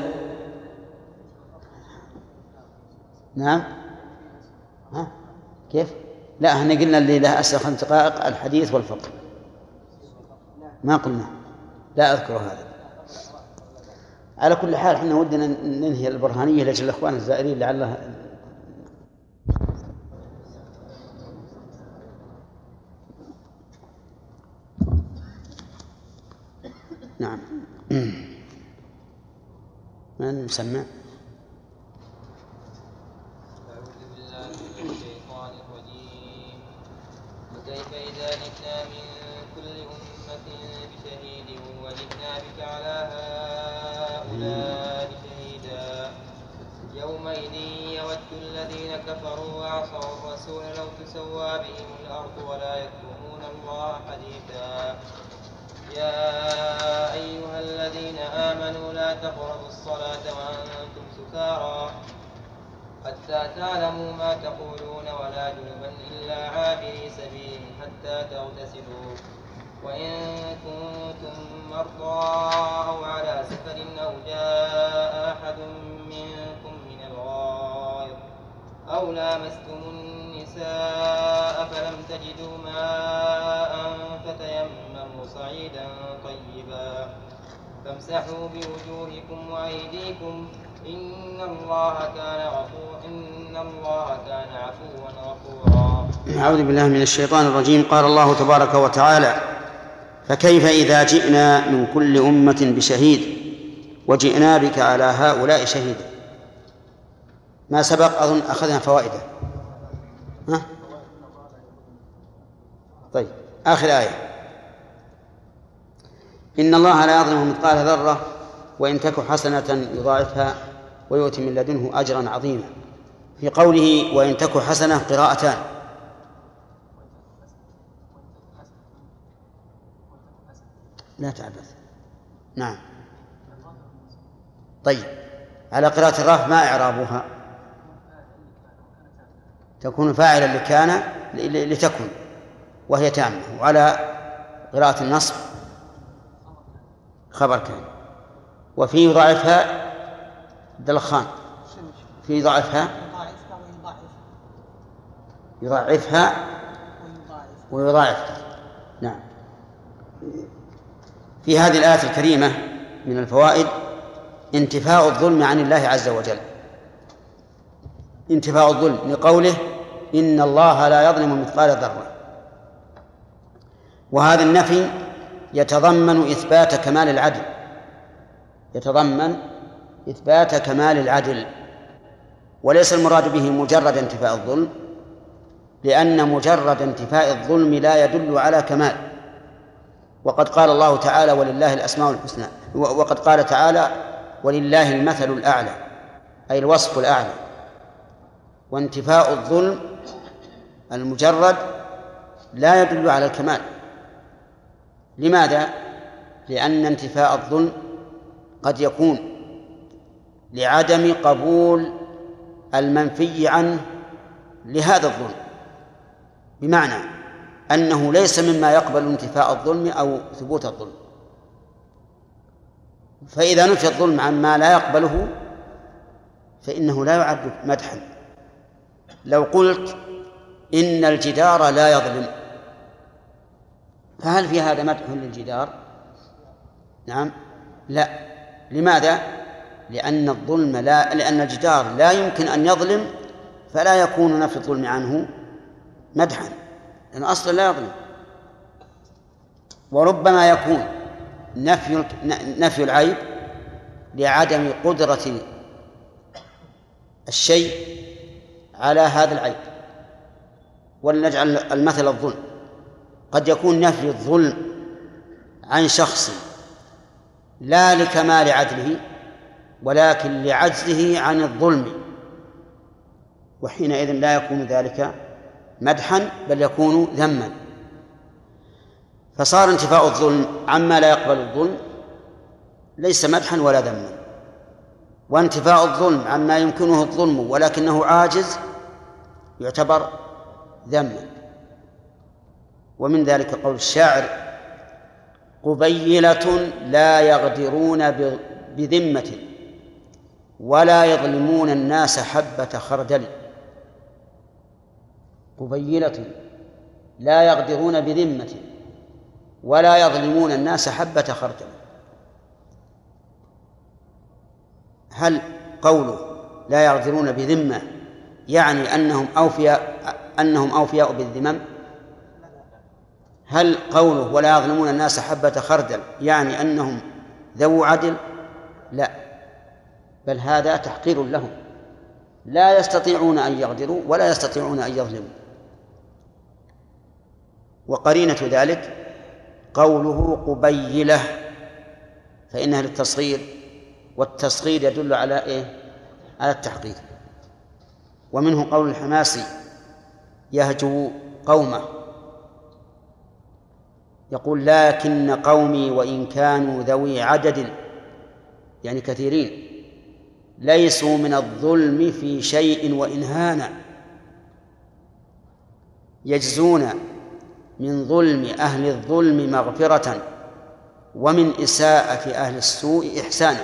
نعم. ها؟ كيف؟ لا، احنا قلنا اللي له أسئلة 5 دقائق الحديث والفقه، ما قلنا، لا أذكر هذا. على كل حال احنا ودنا ننهي البرهانية لأجل الأخوان الزائرين لعله. نعم. من مسمى؟ أعوذ بالله من الشيطان الرجيم. وكيف إذا جئنا من كل أمة بشهيد وجئنا بك على هؤلاء شهيدا يومئذ يود الذين كفروا وعصوا الرسول لو تسوى بهم الأرض ولا يكتمون الله حديثا. يا أيها الذين آمنوا لا تقربوا الصلاة وأنتم سكارى حتى تعلموا ما تقولون ولا جنبا إلا عابري سبيل حتى تغتسلوا وإن كنتم مرضى أو على سفر أو جاء أحد منكم من الغائط أو لامستم النساء فلم تجدوا ماء فتيمموا صعيدا طيبا فامسحوا بوجوهكم وأيديكم إن الله كان عفوا غفورا. أعوذ بالله من الشيطان الرجيم. قال الله تبارك وتعالى: فكيف إذا جئنا من كل أمة بشهيد وجئنا بك على هؤلاء شهيدا. ما سبق أظن أخذنا فوائده. ها؟ طيب، آخر آية: إن الله لا يظلم مثقال ذرة وإن تك حسنة يضاعفها ويؤتي من لدنه أجرا عظيما. في قوله وإن تك حسنة قراءتان: لا تعبث. نعم. طيب، على قراءة الرفع ما إعرابها؟ تكون فاعلا لكان لتكن وهي تامة، وعلى قراءة النصب خبر كان. وفي يضاعفها دلخان، في يضاعفها ويضاعفها. نعم. في هذه الآية الكريمة من الفوائد انتفاء الظلم عن الله عز وجل، انتفاء الظلم لقوله إن الله لا يظلم مثقال ذرة. وهذا النفي يتضمن إثبات كمال العدل، يتضمن إثبات كمال العدل، وليس المراد به مجرد انتفاء الظلم، لأن مجرد انتفاء الظلم لا يدل على كمال. وقد قال الله تعالى ولله الأسماء الحسنى، وقد قال تعالى ولله المثل الأعلى، أي الوصف الأعلى. وانتفاء الظلم المجرد لا يدل على الكمال. لماذا؟ لأن انتفاء الظلم قد يكون لعدم قبول المنفي عنه لهذا الظلم، بمعنى أنه ليس مما يقبل انتفاء الظلم أو ثبوت الظلم. فإذا نفي الظلم عما لا يقبله فإنه لا يعد مدحا. لو قلت إن الجدار لا يظلم فهل في هذا مدح للجدار؟ نعم. لا. لماذا؟ لأن الجدار لا يمكن أن يظلم، فلا يكون نفي الظلم عنه مدحا، لأن أصلا لا يظلم. وربما يكون نفي العيب لعدم قدرة الشيء على هذا العيب. ولنجعل المثل الظلم. قد يكون نفي الظلم عن شخص لا لكمال عدله، ولكن لعجزه عن الظلم، وحينئذ لا يكون ذلك مدحا بل يكون ذما. فصار انتفاء الظلم عما لا يقبل الظلم ليس مدحا ولا ذما، وانتفاء الظلم عما يمكنه الظلم ولكنه عاجز يعتبر ذما. ومن ذلك قول الشاعر: قبيلة لا يغدرون بذمة ولا يظلمون الناس حبة خردل. قبيلة لا يغدرون بذمة ولا يظلمون الناس حبة خردل. هل قوله لا يغدرون بذمة يعني أنهم أوفياء بالذمم؟ هل قوله ولا يظلمون الناس حبة خردل يعني أنهم ذو عدل؟ لا، بل هذا تحقير لهم، لا يستطيعون أن يغدروا ولا يستطيعون أن يظلموا. وقرينة ذلك قوله قبيلة، فإنها للتصغير، والتصغير يدل على إيه؟ على التحقير. ومنه قول الحماسي: يهجو قومه، يقول: لكن قومي وإن كانوا ذوي عدد، يعني كثيرين، ليسوا من الظلم في شيء وإن هانا، يجزون من ظلم أهل الظلم مغفرة ومن إساءة أهل السوء إحسانا.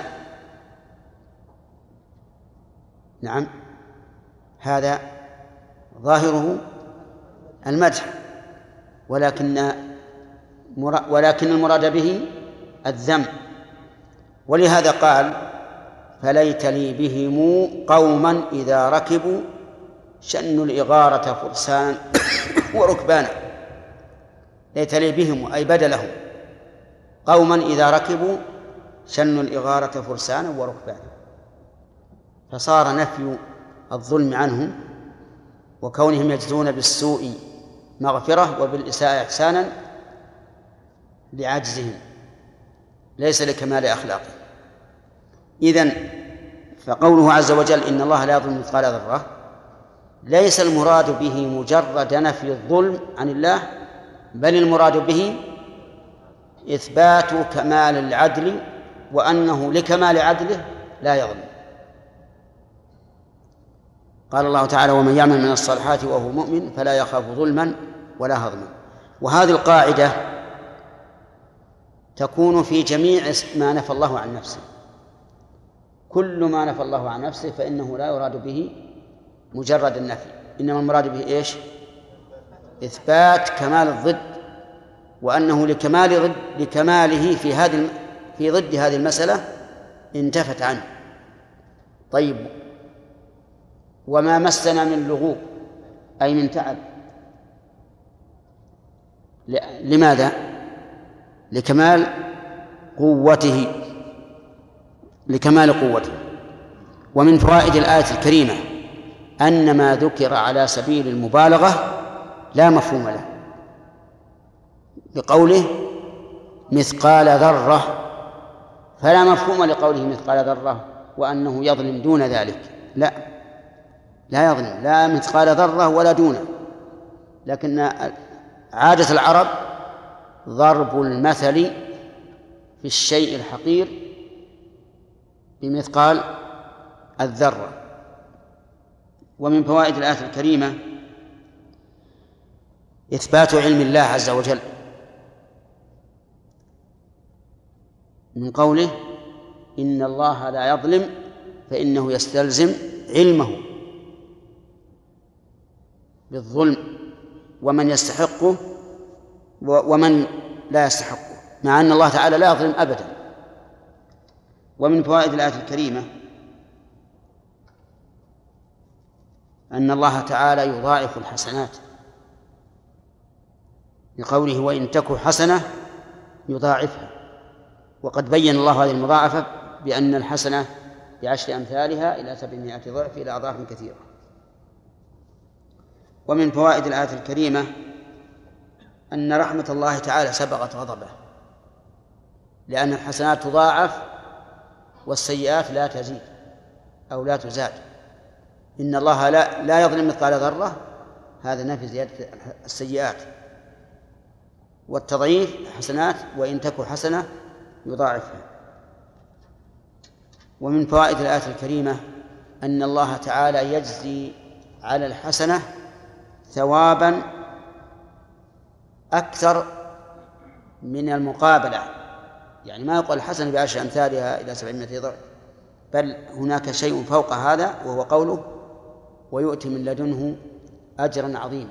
نعم، هذا ظاهره المدح، ولكن المراد به الذم. ولهذا قال: فليت لي بهم قوما إذا ركبوا شنوا الإغارة فرسانا وركبانا. ليت لي بهم أي بدلهم قوما إذا ركبوا شنوا الإغارة فرسانا وركبانا. فصار نفي الظلم عنهم وكونهم يجزون بالسوء مغفرة وبالإساءة إحسانا لعجزهم، ليس لكمال أخلاقه. إذن فقوله عز وجل: إن الله لا يظلم مثقال ذرة، ليس المراد به مجرد نفي الظلم عن الله، بل المراد به إثبات كمال العدل، وأنه لكمال عدله لا يظلم. قال الله تعالى: ومن يعمل من الصالحات وهو مؤمن فلا يخاف ظلما ولا هضما. وهذه القاعدة تكون في جميع ما نفى الله عن نفسه. كل ما نفى الله عن نفسه فإنه لا يراد به مجرد النفي، إنما المراد به إيش؟ إثبات كمال الضد، وأنه لكماله في ضد هذه المسألة انتفت عنه. طيب، وما مسنا من لغوب أي من تعب، لماذا؟ لكمال قوته، ومن فوائد الآية الكريمة أن ما ذكر على سبيل المبالغة لا مفهوم له، بقوله مثقال ذرة، فلا مفهوم لقوله مثقال ذرة وأنه يظلم دون ذلك. لا يظلم، لا مثقال ذرة ولا دونه. لكن عادة العرب ضرب المثل في الشيء الحقير بمثقال الذرة. ومن فوائد الآية الكريمة إثبات علم الله عز وجل، من قوله: إن الله لا يظلم، فإنه يستلزم علمه بالظلم ومن يستحقه ومن لا يستحقه، مع أن الله تعالى لا يظلم أبدا. ومن فوائد الآية الكريمة أن الله تعالى يضاعف الحسنات، لقوله وإن تك حسنة يضاعفها، وقد بين الله هذه المضاعفة بأن الحسنة ب10 أمثالها إلى 700 ضعف إلى أضعاف كثيرة. ومن فوائد الآية الكريمة أن رحمة الله تعالى سبقت غضبه، لأن الحسنات تضاعف والسيئات لا تزيد أو لا تزاد. إن الله لا يظلم مثقال ذرة، هذا نفي زيادة السيئات، والتضعيف حسنات وإن تك حسنة يضاعفها. ومن فوائد الآية الكريمة أن الله تعالى يجزي على الحسنة ثوابا أكثر من المقابلة، يعني ما يقول الحسنة ب10 أمثالها إلى 700 ضعف، بل هناك شيء فوق هذا، وهو قوله ويؤتي من لدنه أجرا عظيما.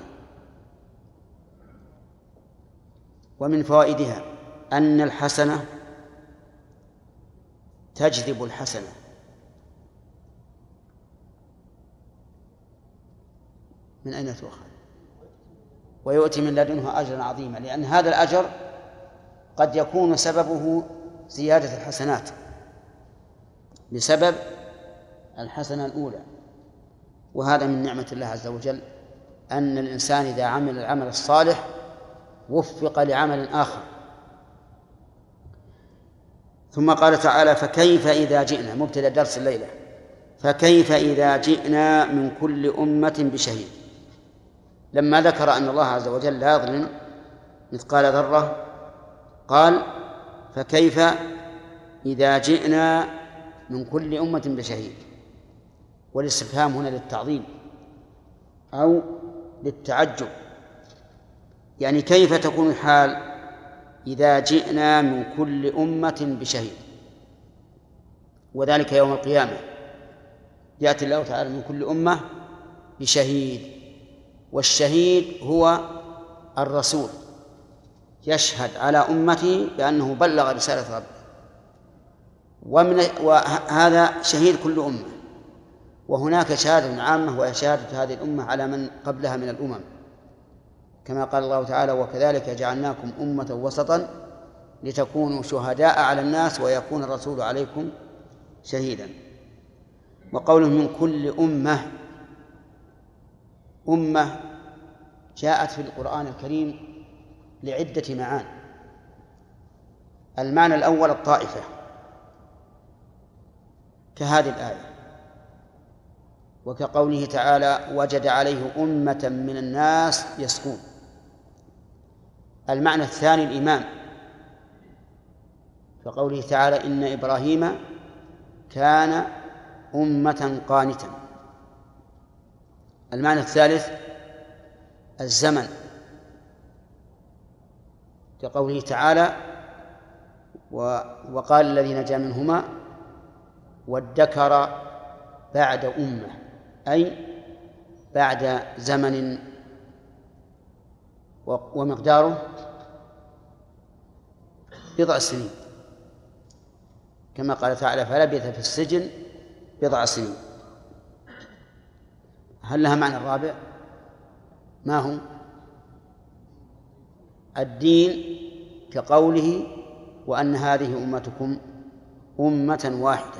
ومن فوائدها أن الحسنة تجذب الحسنة، من أين تؤخذ؟ ويؤتي من لدنه أجرا عظيما، لأن هذا الأجر قد يكون سببه زيادة الحسنات بسبب الحسنة الأولى. وهذا من نعمة الله عز وجل، أن الإنسان إذا عمل العمل الصالح وفق لعمل آخر. ثم قال تعالى فكيف إذا جئنا، مبتدأ درس الليلة، فكيف إذا جئنا من كل أمة بشهيد. لما ذكر أن الله عز وجل لا يظلم مثقال ذرة قال فكيف إذا جئنا من كل أمة بشهيد، والاستفهام هنا للتعظيم أو للتعجب، يعني كيف تكون الحال إذا جئنا من كل أمة بشهيد، وذلك يوم القيامة يأتي الله تعالى من كل أمة بشهيد، والشهيد هو الرسول يشهد على أمته بأنه بلغ رسالة ربه، وهذا شهيد كل أمة. وهناك شهادة عامة وهي شهادة هذه الأمة على من قبلها من الأمم، كما قال الله تعالى وكذلك جعلناكم أمة وسطا لتكونوا شهداء على الناس ويكون الرسول عليكم شهيدا. وقوله من كل أمة جاءت في القرآن الكريم لعدة معاني. المعنى الأول الطائفة كهذه الآية، وكقوله تعالى وجد عليه أمة من الناس يسكون. المعنى الثاني الإمام، كقوله تعالى إن إبراهيم كان أمة قانتا. المعنى الثالث الزمن، كقوله تعالى وقال الذي نجا منهما وادكر بعد أمة، أي بعد زمن ومقداره 10 سنين، كما قال تعالى فلبث في السجن 10 سنين. هل لها معنى الرابع؟ ما هو؟ الدين، كقوله وأن هذه أمتكم أمة واحدة.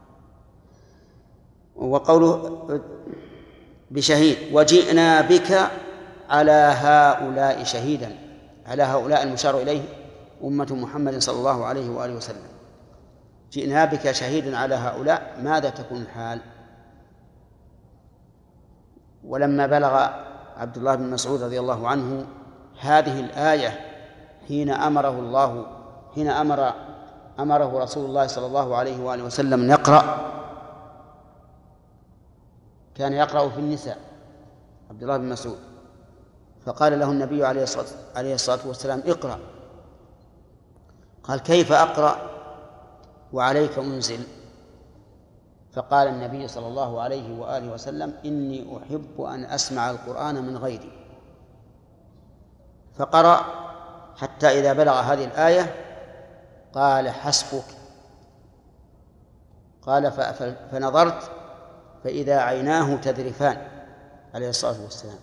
وقوله بشهيد وجئنا بك على هؤلاء شهيدا، على هؤلاء المشار إليه أمة محمد صلى الله عليه وآله وسلم. جئنا بك شهيدا على هؤلاء، ماذا تكون الحال؟ ولما بلغ عبد الله بن مسعود رضي الله عنه هذه الآية حين أمره رسول الله صلى الله عليه وآله وسلم أن يقرأ، كان يقرأ في النساء عبد الله بن مسعود، فقال له النبي عليه الصلاة والسلام اقرأ. قال كيف أقرأ وعليك أنزل؟ فقال النبي صلى الله عليه وآله وسلم إني أحب أن أسمع القرآن من غيري. فقرأ حتى إذا بلغ هذه الآية قال حسبك. قال فنظرت فإذا عيناه تذرفان عليه الصلاة والسلام.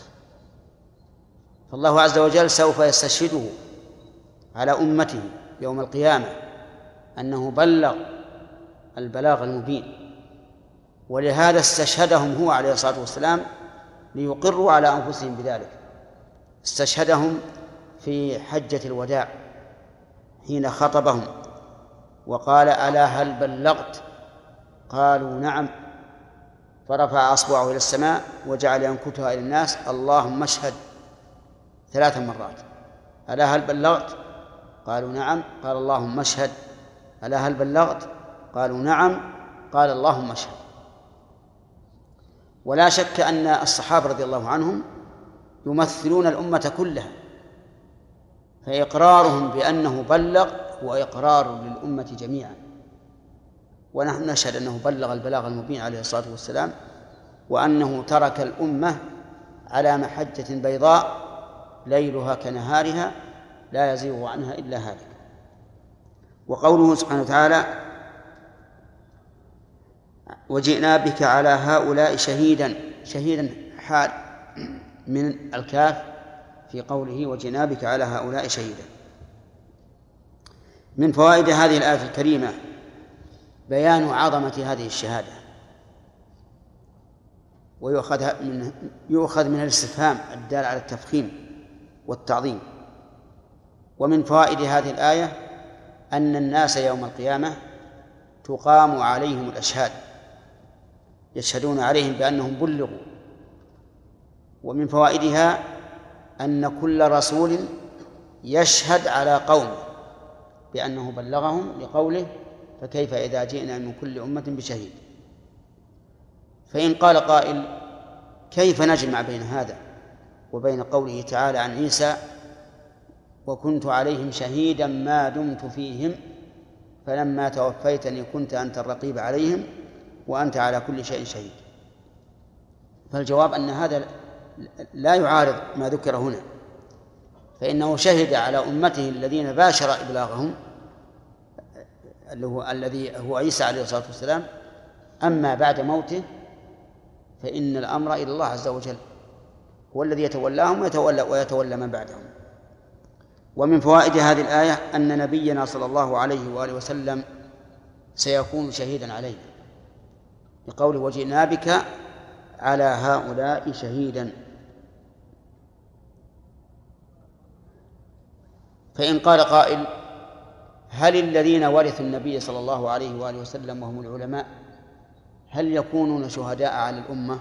فالله عز وجل سوف يستشهده على أمته يوم القيامة أنه بلغ البلاغ المبين، ولهذا استشهدهم هو عليه الصلاة والسلام ليقروا على أنفسهم بذلك. استشهدهم في حجة الوداع حين خطبهم وقال ألا هل بلغت؟ قالوا نعم، فرفع أصبعه إلى السماء وجعل ينكتها إلى الناس اللهم اشهد 3 مرات. ألا هل بلغت؟ قالوا نعم، قال اللهم اشهد. ألا هل بلغت؟ قالوا نعم، قال اللهم اشهد. ولا شك أن الصحابة رضي الله عنهم يمثلون الأمة كلها، فإقرارهم بأنه بلغ هو إقرار للأمة جميعا، ونحن نشهد أنه بلغ البلاغ المبين عليه الصلاة والسلام، وأنه ترك الأمة على محجة بيضاء ليلها كنهارها لا يزيغ عنها إلا هالك. وقوله سبحانه وتعالى وجئنا بك على هؤلاء شهيدا، شهيدا حال من الكاف في قوله وجئنا بك على هؤلاء شهيدا. من فوائد هذه الآية الكريمة بيان عظمة هذه الشهادة، ويؤخذ من الاستفهام الدال على التفخيم والتعظيم. ومن فوائد هذه الآية أن الناس يوم القيامة تقام عليهم الأشهاد، يشهدون عليهم بأنهم بلغوا. ومن فوائدها أن كل رسول يشهد على قومه بأنه بلغهم، لقوله فكيف إذا جئنا من كل أمة بشهيد. فإن قال قائل كيف نجمع بين هذا وبين قوله تعالى عن عيسى وكنت عليهم شهيدا ما دمت فيهم فلما توفيتني كنت أنت الرقيب عليهم وأنت على كل شيء شهيد؟ فالجواب أن هذا لا يعارض ما ذكر هنا، فإنه شهد على أمته الذين باشر إبلاغهم الذي هو عيسى عليه الصلاة والسلام. أما بعد موته فإن الأمر إلى الله عز وجل، هو الذي يتولاهم ويتولى من بعدهم. ومن فوائد هذه الآية أن نبينا صلى الله عليه وآله وسلم سيكون شهيدا علينا، بقوله وجئنا بك على هؤلاء شهيدا. فإن قال قائل هل الذين ورثوا النبي صلى الله عليه وآله وسلم وهم العلماء هل يكونون شهداء على الأمة؟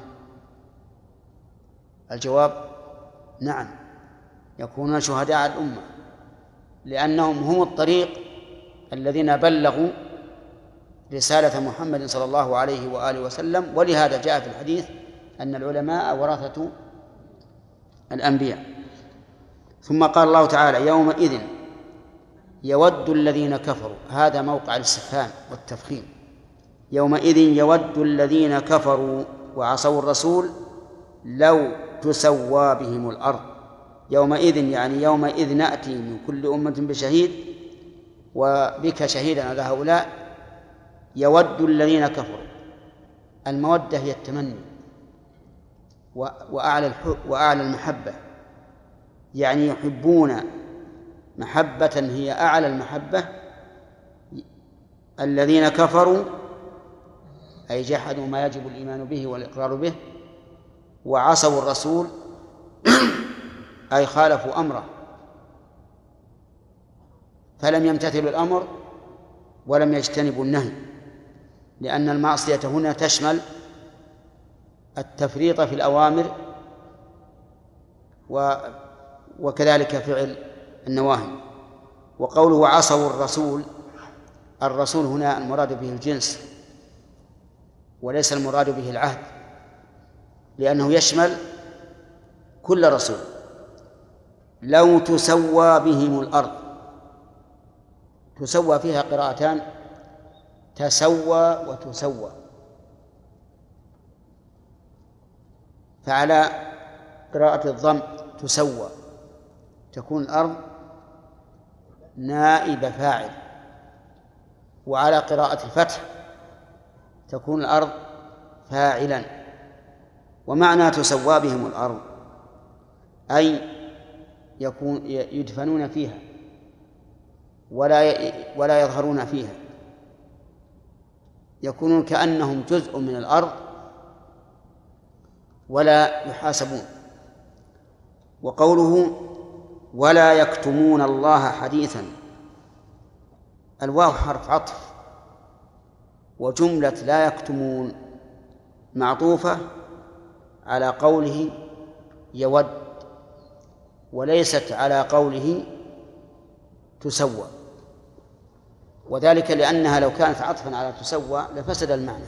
الجواب نعم، يكونون شهداء على الأمة، لأنهم هم الطريق الذين بلغوا رسالة محمد صلى الله عليه وآله وسلم. ولهذا جاء في الحديث أن العلماء ورثة الأنبياء. ثم قال الله تعالى يومئذ يود الذين كفروا، هذا موقع الاستفهام والتفخيم. يومئذ يود الذين كفروا وعصوا الرسول لو تسوى بهم الأرض. يومئذ يعني يومئذ نأتي من كل أمة بشهيد وبك شهيدا على هؤلاء. يود الذين كفروا، المودة هي التمني وأعلى المحبة، يعني يحبون محبة هي أعلى المحبة. الذين كفروا أي جحدوا ما يجب الإيمان به والإقرار به، وعصوا الرسول أي خالفوا أمره، فلم يمتثلوا الأمر ولم يجتنبوا النهي، لأن المعصية هنا تشمل التفريط في الأوامر وكذلك فعل النواهي. وقوله عصوا الرسول، الرسول هنا المراد به الجنس وليس المراد به العهد، لأنه يشمل كل رسول. لو تسوى بهم الأرض، تسوى فيها قراءتان، تسوى وتسوى، فعلى قراءة الضم تسوى تكون الأرض نائب فاعل، وعلى قراءة الفتح تكون الأرض فاعلا. ومعنى تسوى بهم الأرض أي يدفنون فيها ولا يظهرون فيها، يكونون كأنهم جزء من الأرض ولا يحاسبون. وقوله ولا يكتمون الله حديثا، الواو حرف عطف، وجملة لا يكتمون معطوفة على قوله يود، وليست على قوله تسوى، وذلك لأنها لو كانت عطفا على تسوى لفسد المعنى،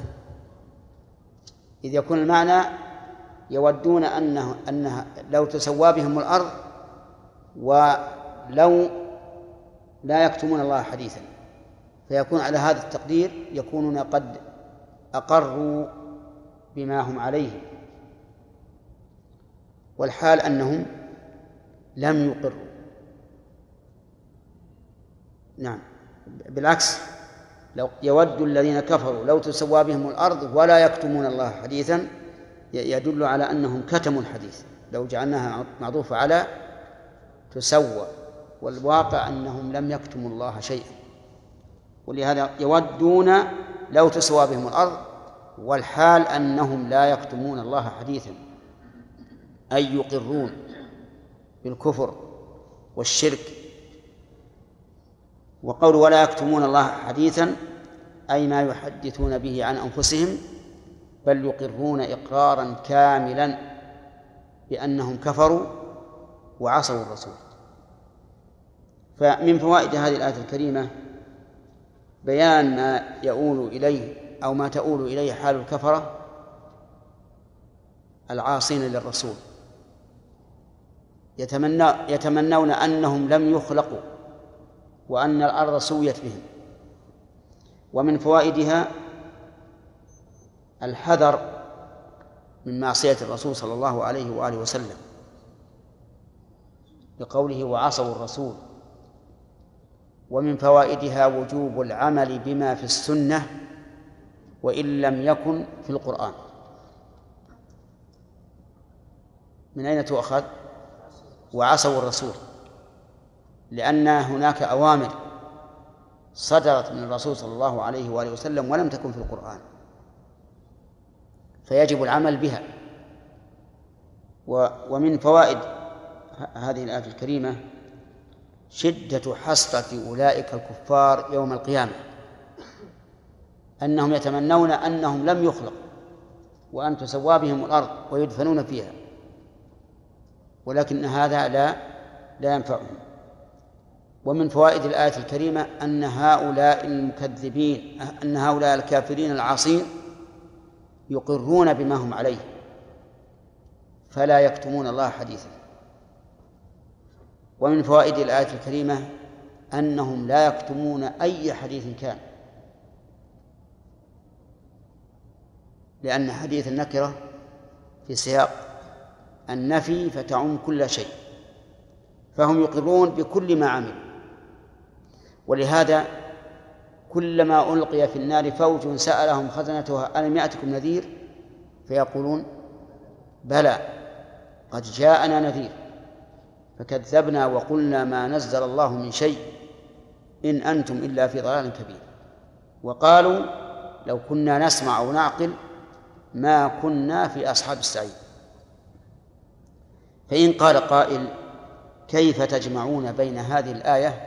إذ يكون المعنى يودون أنها لو تسوى بهم الأرض، ولو لا يكتمون الله حديثا، فيكون على هذا التقدير يكونون قد أقروا بما هم عليه، والحال أنهم لم يقروا. نعم، بالعكس، لو يود الذين كفروا لو تسوى بهم الأرض ولا يكتمون الله حديثا يدل على أنهم كتموا الحديث لو جعلناها معطوفة على تسوى، والواقع أنهم لم يكتموا الله شيئا. ولهذا يودون لو تسوى بهم الأرض، والحال أنهم لا يكتمون الله حديثا، أي يقرون بالكفر والشرك. وقول ولا يكتمون الله حديثا أي ما يحدثون به عن أنفسهم، بل يقرون إقرارا كاملا بأنهم كفروا وعصوا الرسول. فمن فوائد هذه الآية الكريمة بيان ما يؤول إليه أو ما تؤول إليه حال الكفرة العاصين للرسول، يتمنون أنهم لم يخلقوا وأن الأرض سويت بهم. ومن فوائدها الحذر من معصية الرسول صلى الله عليه وآله وسلم بقوله وعصوا الرسول. ومن فوائدها وجوب العمل بما في السنة وإن لم يكن في القرآن. من أين تؤخذ؟ وعصوا الرسول، لأن هناك أوامر صدرت من الرسول صلى الله عليه وآله وسلم ولم تكن في القرآن، فيجب العمل بها. ومن فوائد هذه الآية الكريمة شدة حسرة أولئك الكفار يوم القيامة، أنهم يتمنون أنهم لم يخلقوا وأن تسوى بهم الأرض ويدفنون فيها، ولكن هذا لا ينفعهم. ومن فوائد الآية الكريمة أن هؤلاء المكذبين، أن هؤلاء الكافرين العاصين يقرون بما هم عليه فلا يكتمون الله حديثا. ومن فوائد الآية الكريمة أنهم لا يكتمون أي حديث كان، لأن حديث النكرة في سياق النفي فتعم كل شيء، فهم يقرون بكل ما عملوا. ولهذا كلما ألقي في النار فوج سألهم خزنتها ألم يأتكم نذير فيقولون بلى قد جاءنا نذير فكذبنا وقلنا ما نزل الله من شيء إن أنتم إلا في ضلال كبير وقالوا لو كنا نسمع أو نعقل ما كنا في أصحاب السعير. فإن قال قائل كيف تجمعون بين هذه الآية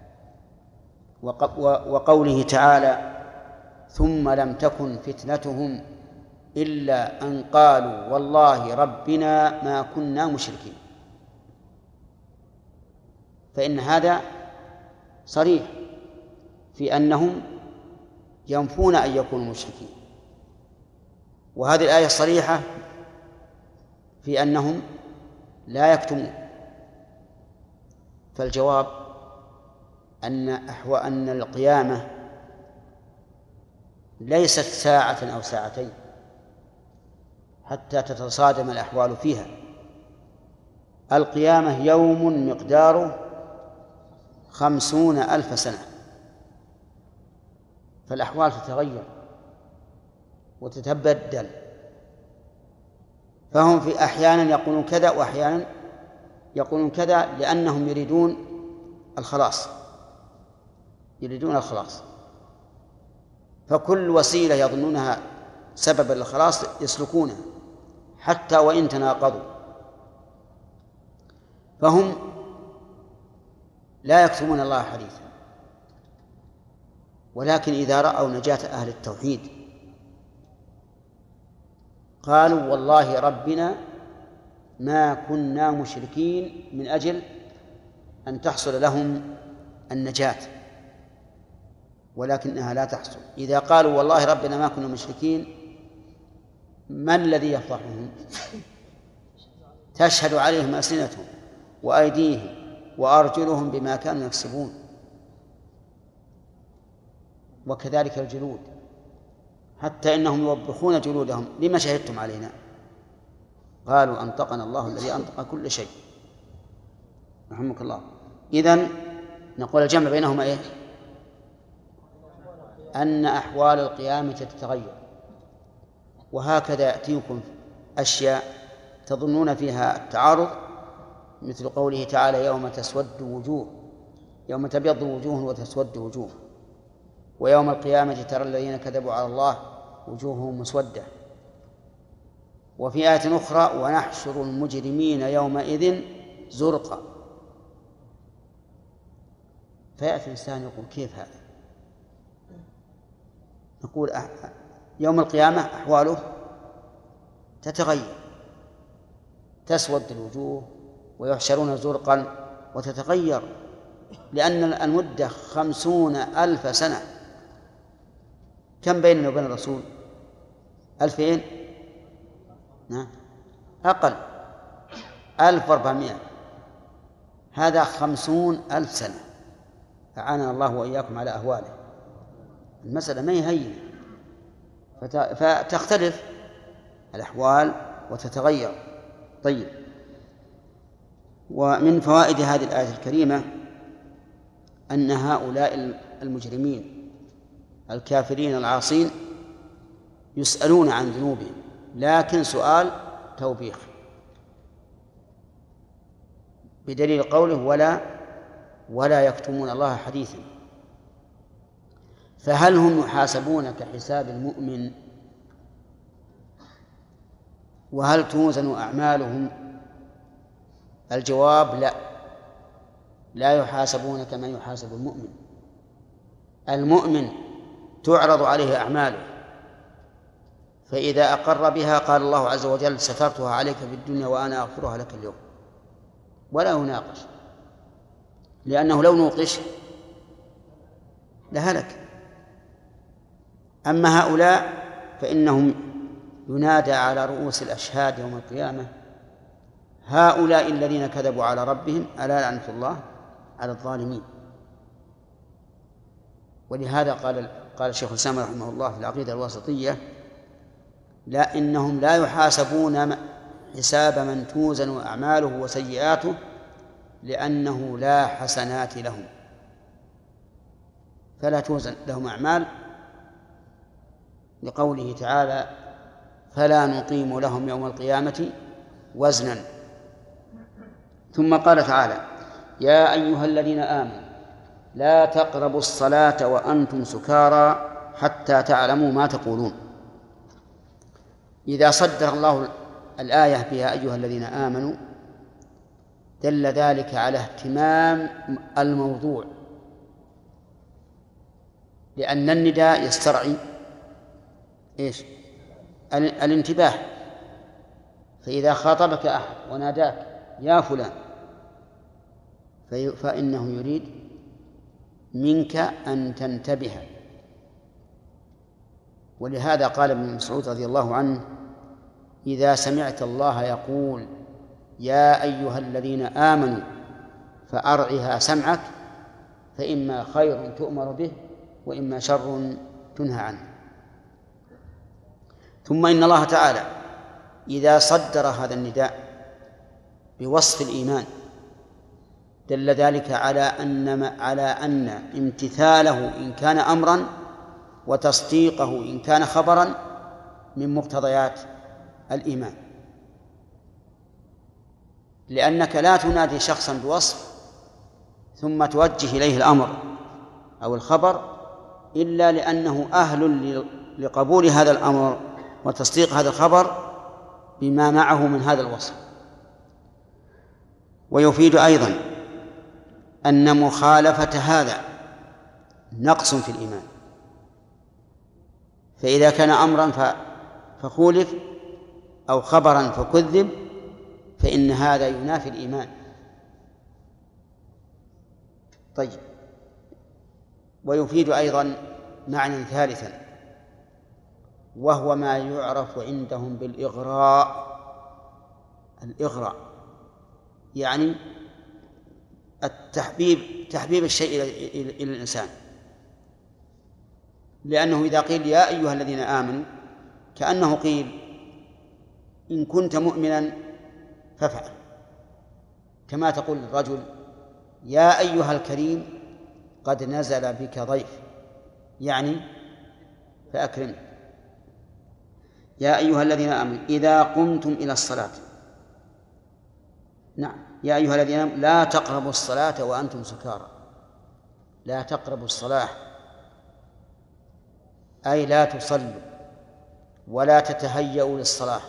وقوله تعالى ثم لم تكن فتنتهم إلا أن قالوا والله ربنا ما كنا مشركين؟ فإن هذا صريح في أنهم ينفون أن يكونوا مشركين، وهذه الآية صريحة في أنهم لا يكتمون. فالجواب أن القيامة ليست ساعة أو ساعتين حتى تتصادم الأحوال فيها. القيامة يوم مقداره 50,000 سنة، فالأحوال تتغير وتتبدل، فهم في أحيانا يقولون كذا وأحيانا يقولون كذا، لأنهم يريدون الخلاص، فكل وسيلة يظنونها سببا للخلاص يسلكونها حتى وإن تناقضوا. فهم لا يكتمون الله حديثا، ولكن إذا رأوا نجاة أهل التوحيد قالوا والله ربنا ما كنا مشركين من أجل أن تحصل لهم النجاة، ولكنها لا تحصل. إذا قالوا والله ربنا ما كنا مشركين، ما الذي يفضحهم؟ تشهد عليهم ألسنتهم وأيديهم وأرجلهم بما كانوا يكسبون، وكذلك الجلود، حتى إنهم يوبخون جلودهم: لما شهدتم علينا؟ قالوا أنطقنا الله الذي أنطق كل شيء. رحمك الله. إذن نقول الجمع بينهما إيه؟ أن أحوال القيامة تتغير، وهكذا يأتيكم أشياء تظنون فيها التعارض، مثل قوله تعالى: يوم تسود وجوه، يوم تبيض وجوه وتسود وجوه، ويوم القيامة ترى الذين كذبوا على الله وجوههم مسودة. وفي آية أخرى: ونحشر المجرمين يومئذ زرقا. فيأتي الإنسان يقول: كيف هذا؟ نقول يوم القيامة أحواله تتغير، تسود الوجوه ويحشرون زرقا وتتغير، لأن المدة 50,000 سنة. كم بيننا وبين الرسول؟ 2000؟ نعم، أقل، 1400. هذا 50,000 سنة. أعاننا الله وإياكم على أهواله. المسألة ما هي هينة، فتختلف الأحوال وتتغير. طيب، ومن فوائد هذه الآية الكريمة أن هؤلاء المجرمين الكافرين العاصين يسألون عن ذنوبهم، لكن سؤال توبيخ، بدليل قوله: ولا يكتمون الله حديثا. فهل هم يحاسبون كحساب المؤمن؟ وهل توزن أعمالهم؟ الجواب: لا يحاسبون كما يحاسب المؤمن. المؤمن تعرض عليه أعماله، فإذا أقر بها قال الله عز وجل: سترتها عليك في الدنيا وأنا أغفرها لك اليوم، ولا يناقش، لأنه لو نوقش لهلك. أما هؤلاء فإنهم ينادى على رؤوس الأشهاد يوم القيامة: هؤلاء الذين كذبوا على ربهم ألا لعنة الله على الظالمين. ولهذا قال الشيخ الإسلام رحمه الله في العقيدة الواسطية: لا، إنهم لا يحاسبون حساب من توزن أعماله وسيئاته، لأنه لا حسنات لهم، فلا توزن لهم أعمال، لقوله تعالى: فلا نقيم لهم يوم القيامة وزنا. ثم قال تعالى: يا أيها الذين آمنوا لا تقربوا الصلاة وأنتم سكارى حتى تعلموا ما تقولون. إذا صدر الله الآية بها أيها الذين آمنوا دل ذلك على اهتمام الموضوع، لأن النداء يسترعي الانتباه. فإذا خاطبك أحد وناداك: يا فلان، فإنه يريد منك أن تنتبه. ولهذا قال ابن مسعود رضي الله عنه: إذا سمعت الله يقول يا أيها الذين آمنوا فأرعها سمعك، فإما خير تؤمر به وإما شر تنهى عنه. ثم إن الله تعالى إذا صدر هذا النداء بوصف الإيمان دل ذلك على أن امتثاله إن كان أمرا وتصديقه إن كان خبرا من مقتضيات الإيمان، لأنك لا تنادي شخصا بوصف ثم توجه إليه الأمر أو الخبر إلا لأنه أهل لقبول هذا الأمر وتصديق هذا الخبر بما معه من هذا الوصف. ويفيد أيضا أن مخالفة هذا نقص في الإيمان، فإذا كان أمرا فخولف أو خبرا فكذب فإن هذا ينافي الإيمان. طيب، ويفيد أيضا معنى ثالثا، وهو ما يعرف عندهم بالإغراء. الإغراء يعني تحبيب الشيء إلى الإنسان، لأنه إذا قيل يا أيها الذين آمنوا كأنه قيل إن كنت مؤمنا فافعل، كما تقول للرجل يا أيها الكريم قد نزل بك ضيف، يعني فأكرم. يا أيها الذين آمنوا إذا قمتم إلى الصلاة، نعم، يا أيها الذين آمنوا لا تقربوا الصلاة وأنتم سكارى. لا تقربوا الصلاة أي لا تصلوا ولا تتهيأوا للصلاة،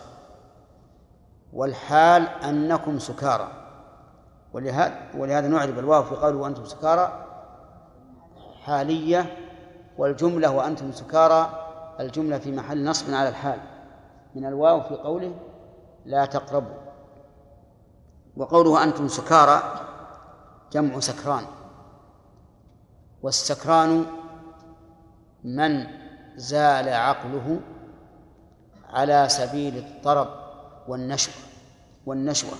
والحال أنكم سكارى. ولهذا نعرب الواو في قوله وأنتم سكارى حالية، والجملة وأنتم سكارى الجملة في محل نصب على الحال من الواو في قوله لا تقربوا. وقوله أنتم سكارى جمع سكران، والسكران من زال عقله على سبيل الطرب والنشوة.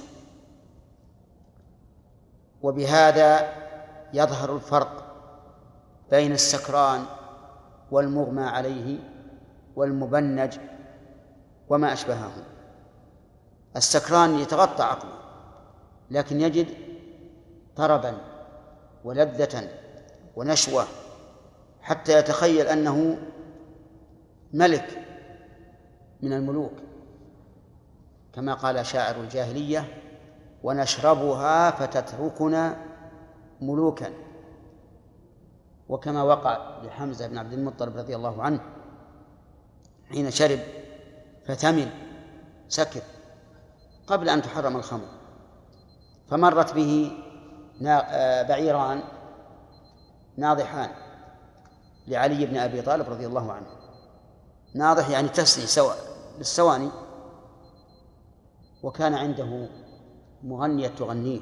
وبهذا يظهر الفرق بين السكران والمغمى عليه والمبنج وما أشبهه. السكران يتغطى عقله لكن يجد طربا ولذة ونشوة حتى يتخيل أنه ملك من الملوك، كما قال شاعر الجاهلية ونشربها فتتركنا ملوكا. وكما وقع لحمزة بن عبد المطلب رضي الله عنه حين شرب فثمن سكر قبل أن تحرم الخمر، فمرت به بعيران ناضحان لعلي بن أبي طالب رضي الله عنه. ناضح يعني تسني بالسواني، وكان عنده مغنية تغنيه،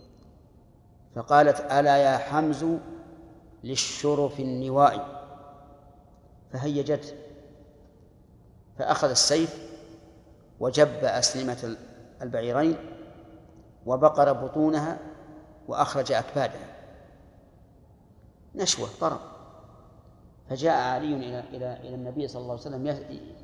فقالت ألا يا حمز للشرف النواء، فهيجت فأخذ السيف وجب أسنمة البعيرين وبقر بطونها وأخرج أكبادها، نشوة طرب. فجاء علي إلى النبي صلى الله عليه وسلم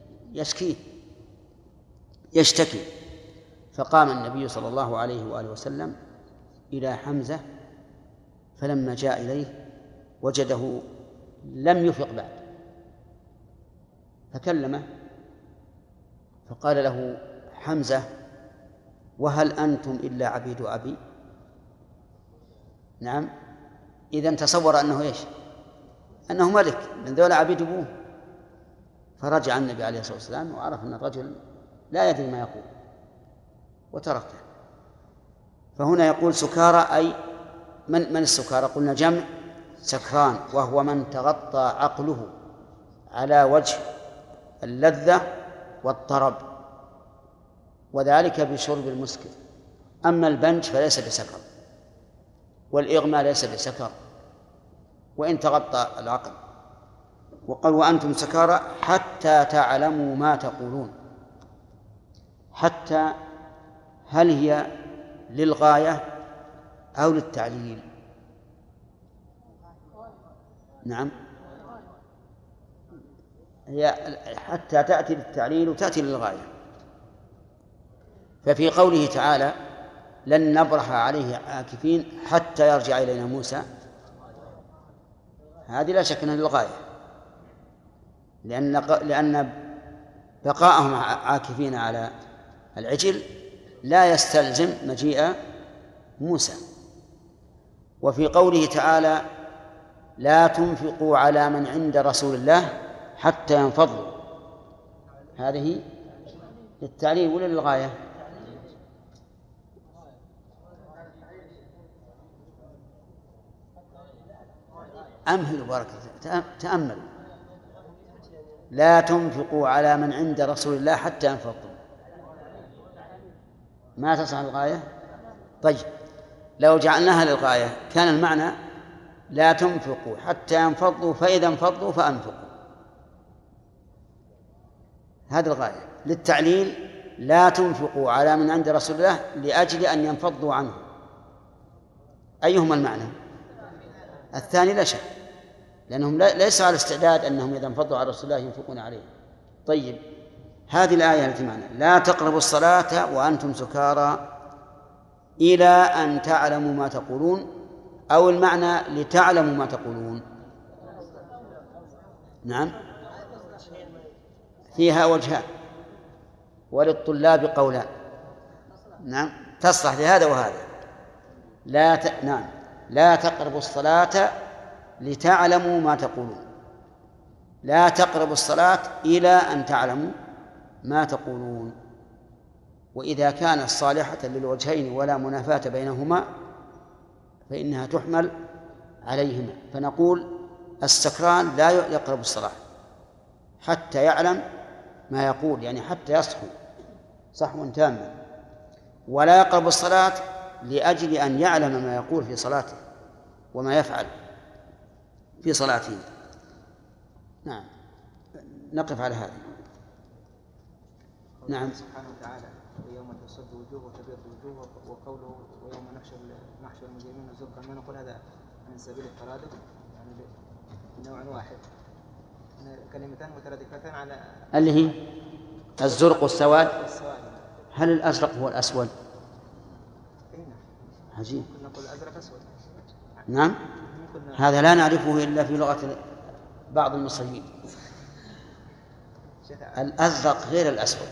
يشتكي، فقام النبي صلى الله عليه وآله وسلم إلى حمزة، فلما جاء إليه وجده لم يفق بعد، فكلمه فقال له حمزة وهل أنتم إلا عبيد أبي؟ نعم، إذن تصور أنه أنه ملك من ذولا عبيد أبوه. فرجع النبي عليه الصلاة والسلام وعرف أن الرجل لا يدري ما يقول وتركه. فهنا يقول سكارى أي من السكارى؟ قلنا جمع سكران، وهو من تغطى عقله على وجه اللذة والطرب، وذلك بشرب المسكر. أما البنج فليس بسكر، والإغماء ليس بسكر وإن تغطى العقل. وقال وأنتم سكارى حتى تعلموا ما تقولون. حتى هل هي للغاية أو للتعليل؟ نعم، هي حتى تأتي للتعليل وتأتي للغاية. ففي قوله تعالى لن نبرح عليه عاكفين حتى يرجع إلينا موسى، هذه لا شك أنها للغاية، لأن بقاءهم عاكفين على العجل لا يستلزم مجيء موسى. وفي قوله تعالى لا تنفقوا على من عند رسول الله حتى ينفضوا، هذه للتعليل ولا للغاية؟ أمهلوا بارك الله، تأملوا. لا تنفقوا على من عند رسول الله حتى ينفضوا، ما تصح الغاية؟ طيب لو جعلناها للغاية كان المعنى لا تنفقوا حتى ينفضوا فإذا انفضوا فأنفقوا، هذه الغاية. للتعليل لا تنفقوا على من عند رسول الله لأجل أن ينفضوا عنه، أيهما المعنى؟ الثاني لا شك، لأنهم ليس على استعداد أنهم إذا انفضوا على رسول الله ينفقون عليه. طيب هذه الآية التي معنا لا تقربوا الصلاة وأنتم سكارى إلى أن تعلموا ما تقولون، أو المعنى لتعلموا ما تقولون؟ نعم فيها وجهان وللطلاب قولان، نعم تصلح لهذا وهذا. نعم لا تقربوا الصلاة لتعلموا ما تقولون، لا تقربوا الصلاة إلى أن تعلموا ما تقولون. وإذا كانت صالحة للوجهين ولا منافاة بينهما فإنها تحمل عليهما، فنقول السكران لا يقرب الصلاة حتى يعلم ما يقول، يعني حتى يصحو صحوا تاما، ولا يقرب الصلاة لأجل أن يعلم ما يقول في صلاته وما يفعل في صلاته. نعم نقف على هذا. نعم سبحانه وتعالى يوم تسود وجوه وتبيض وجوه، وقوله ويوم نحشر المجرمين زرقا، ما نقول هذا من سبيل الترادف، يعني نوع واحد، كلمتان مترادفتان على اللي هي الزرق والسواد. هل الأزرق هو الأسود؟ عجيب. نقول الأزرق أسود. نعم هذا لا نعرفه إلا في لغة بعض المصريين. الأزرق غير الأسود،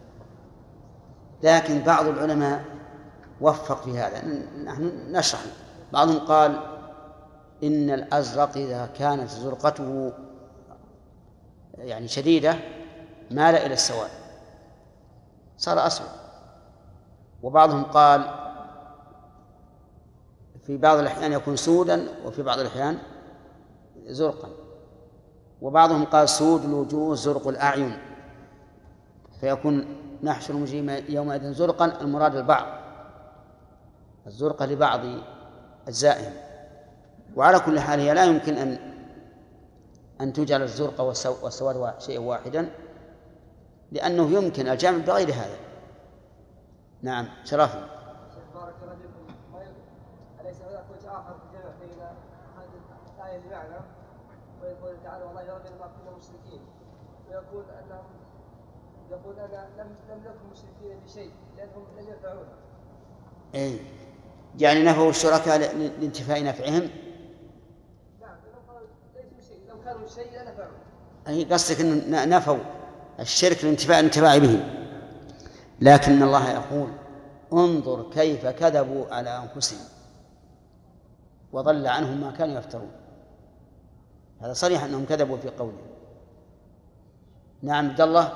لكن بعض العلماء وفق في هذا، نحن نشرح. بعضهم قال إن الأزرق إذا كانت زرقته يعني شديدة مال إلى السواد صار أسود، وبعضهم قال في بعض الأحيان يكون سودا وفي بعض الأحيان زرقا، وبعضهم قال سود الوجوه زرق الأعين، فيكون نحشر المجرمين يومئذ زرقا، المراد البعض الزرقة لبعض أجزائهم. وعلى كل حال هي لا يمكن أن تجعل الزرقة والسواد شيئا واحدا، لأنه يمكن الجمع بغير هذا. نعم شرافي. بارك الله فيكم، أليس هناك وجه آخر في الجمع بين هذه الآية اللي معنا ويقول تعالى والله ربنا ما كنا مشركين، ويقول أنهم يقول أنا لم نكن مشركين بشيء لأنهم لم ينفعونا. إيه يعني نفوا الشركاء لانتفاء نفعهم. نعم ليسوا شيء، لو كانوا شيء لنفعوا. أي قصدك أن نفوا الشرك لانتفاء الانتفاع به، لكن الله يقول انظر كيف كذبوا على أنفسهم وضل عنهم ما كانوا يفترون. هذا صريح أنهم كذبوا في قوله. نعم عبد الله.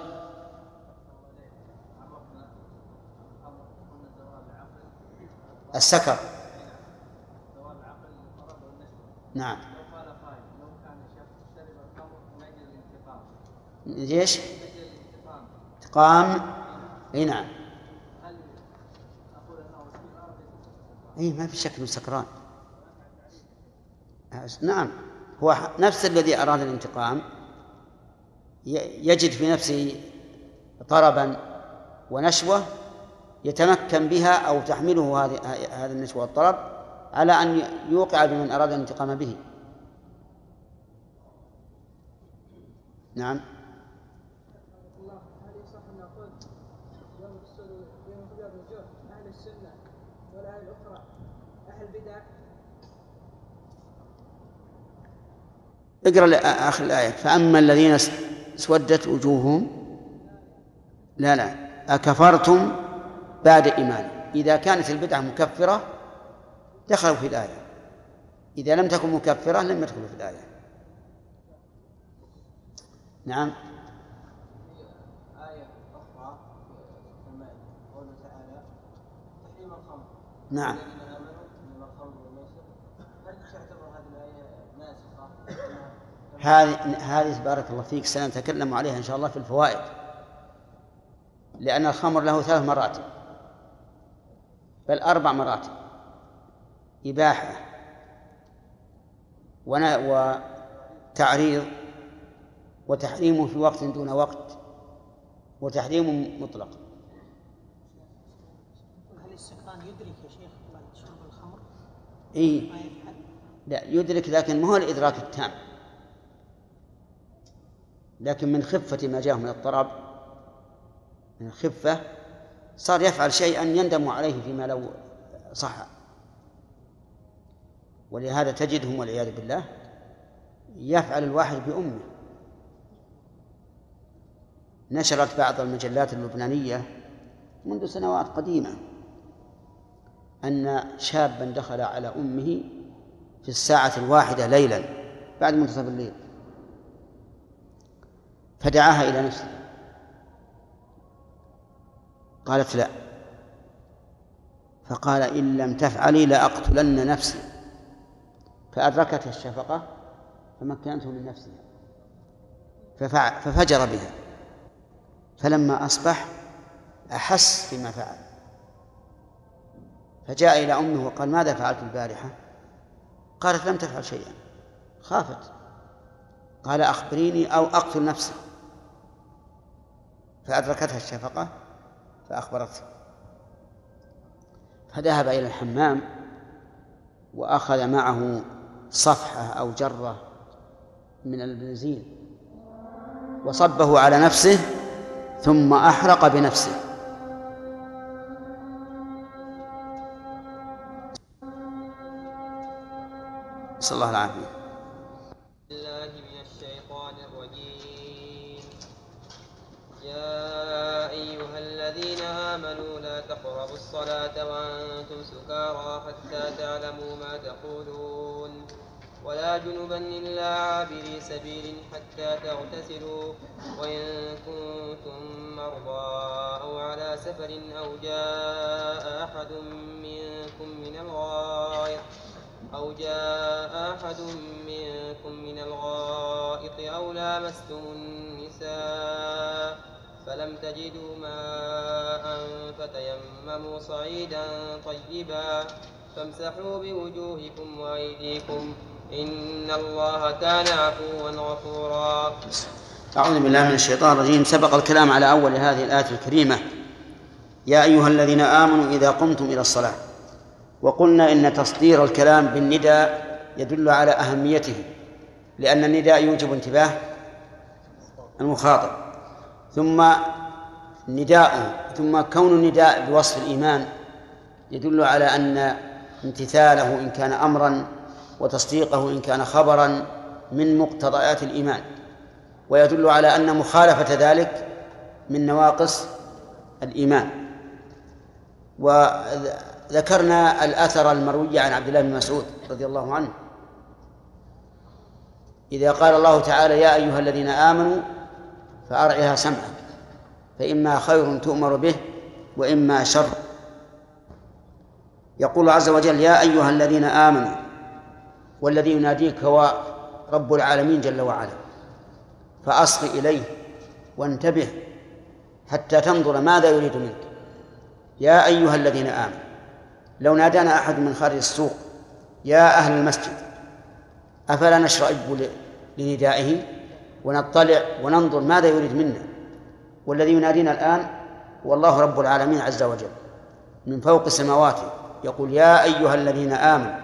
السكر. نعم. ليش؟ انتقام. اي نعم. اي ما في شك من سكران. نعم هو نفس الذي أراد الانتقام يجد في نفسه طربا ونشوة يتمكن بها أو تحمله هذا النشوة والطرب على أن يوقع بمن أراد الانتقام به. نعم. هل يصح أن نقول يوم السود ويوم الوجوه أهل السنة اقرأ آخر الآية. فأما الذين اسودت وجوههم لا أكفرتم بعد إيمان. إذا كانت البدعة مكفرة دخلوا في الآية، إذا لم تكن مكفرة لم يدخلوا في الآية. نعم. آية أخرى في المائدة قوله تعالى تحريم الخمر. نعم. الذين آمنوا إنما الخمر والميسر. هل تعتبر هذه الآية ناسخة؟ هذه بارك الله فيك سنتكلم عليها إن شاء الله في الفوائد، لأن الخمر له 3 مراتب بل 4 مراتب: إباحة وتعريض وتحريم في وقت دون وقت وتحريم مطلق. هل السكران يدرك يا شيخ بعد شرب الخمر؟ إيه لا يدرك، لكن ما هو الإدراك التام، لكن من خفة ما جاءه من الطرب، من الخفة صار يفعل شيئا يندم عليه فيما لو صح. ولهذا تجدهم والعياذ بالله يفعل الواحد بأمه. نشرت بعض المجلات اللبنانية منذ سنوات قديمة أن شابا دخل على أمه في 1:00 ليلا بعد منتصف الليل فدعاها إلى نفسه، قالت لا، فقال إن لم تفعلي لأقتلن نفسي، فأدركتها الشفقة فمكنته من نفسها ففجر بها. فلما أصبح أحس بما فعل فجاء إلى أمه وقال ماذا فعلت البارحة؟ قالت لم تفعل شيئا، خافت. قال أخبريني أو أقتل نفسي، فأدركتها الشفقة فأخبرته، فذهب إلى الحمام وأخذ معه صفحة أو جرة من البنزين وصبه على نفسه ثم أحرق بنفسه. صلى الله العافية. الله من الشيطان الرجيم. يا أيها الذين آمنوا لا تقربوا الصلاة وأنتم سكارى حتى تعلموا ما تقولون ولا جنبا إلا عابري سبيل حتى تغتسلوا وإن كنتم مرضى أو على سفر أو جاء أحد منكم من الغائط أو لامستم النساء فلم تجدوا ماء فتيمموا صعيدا طيبا فامسحوا بوجوهكم وأيديكم إن الله كان عفوا غفورا. أعوذ بالله من الشيطان الرجيم. سبق الكلام على أول هذه الآية الكريمة: يا أيها الذين آمنوا إذا قمتم إلى الصلاة. وقلنا إن تصدير الكلام بالنداء يدل على أهميته، لأن النداء يوجب انتباه المخاطب، ثم كون النداء بوصف الإيمان يدل على أن امتثاله إن كان أمرا وتصديقه إن كان خبرا من مقتضيات الإيمان، ويدل على أن مخالفة ذلك من نواقص الإيمان. وذكرنا الأثر المروي عن عبد الله بن مسعود رضي الله عنه إذا قال الله تعالى يا أيها الذين آمنوا فأرعها سمعك فإما خير تؤمر به وإما شر. يقول عز وجل يا أيها الذين آمنوا، والذي يناديك هو رب العالمين جل وعلا، فأصغ إليه وانتبه حتى تنظر ماذا يريد منك. يا أيها الذين آمنوا، لو نادانا أحد من خارج السوق يا أهل المسجد أفلا نشرئب لندائه ونطلع وننظر ماذا يريد منا؟ والذي ينادينا الآن والله رب العالمين عز وجل من فوق سماواته يقول يا أيها الذين آمنوا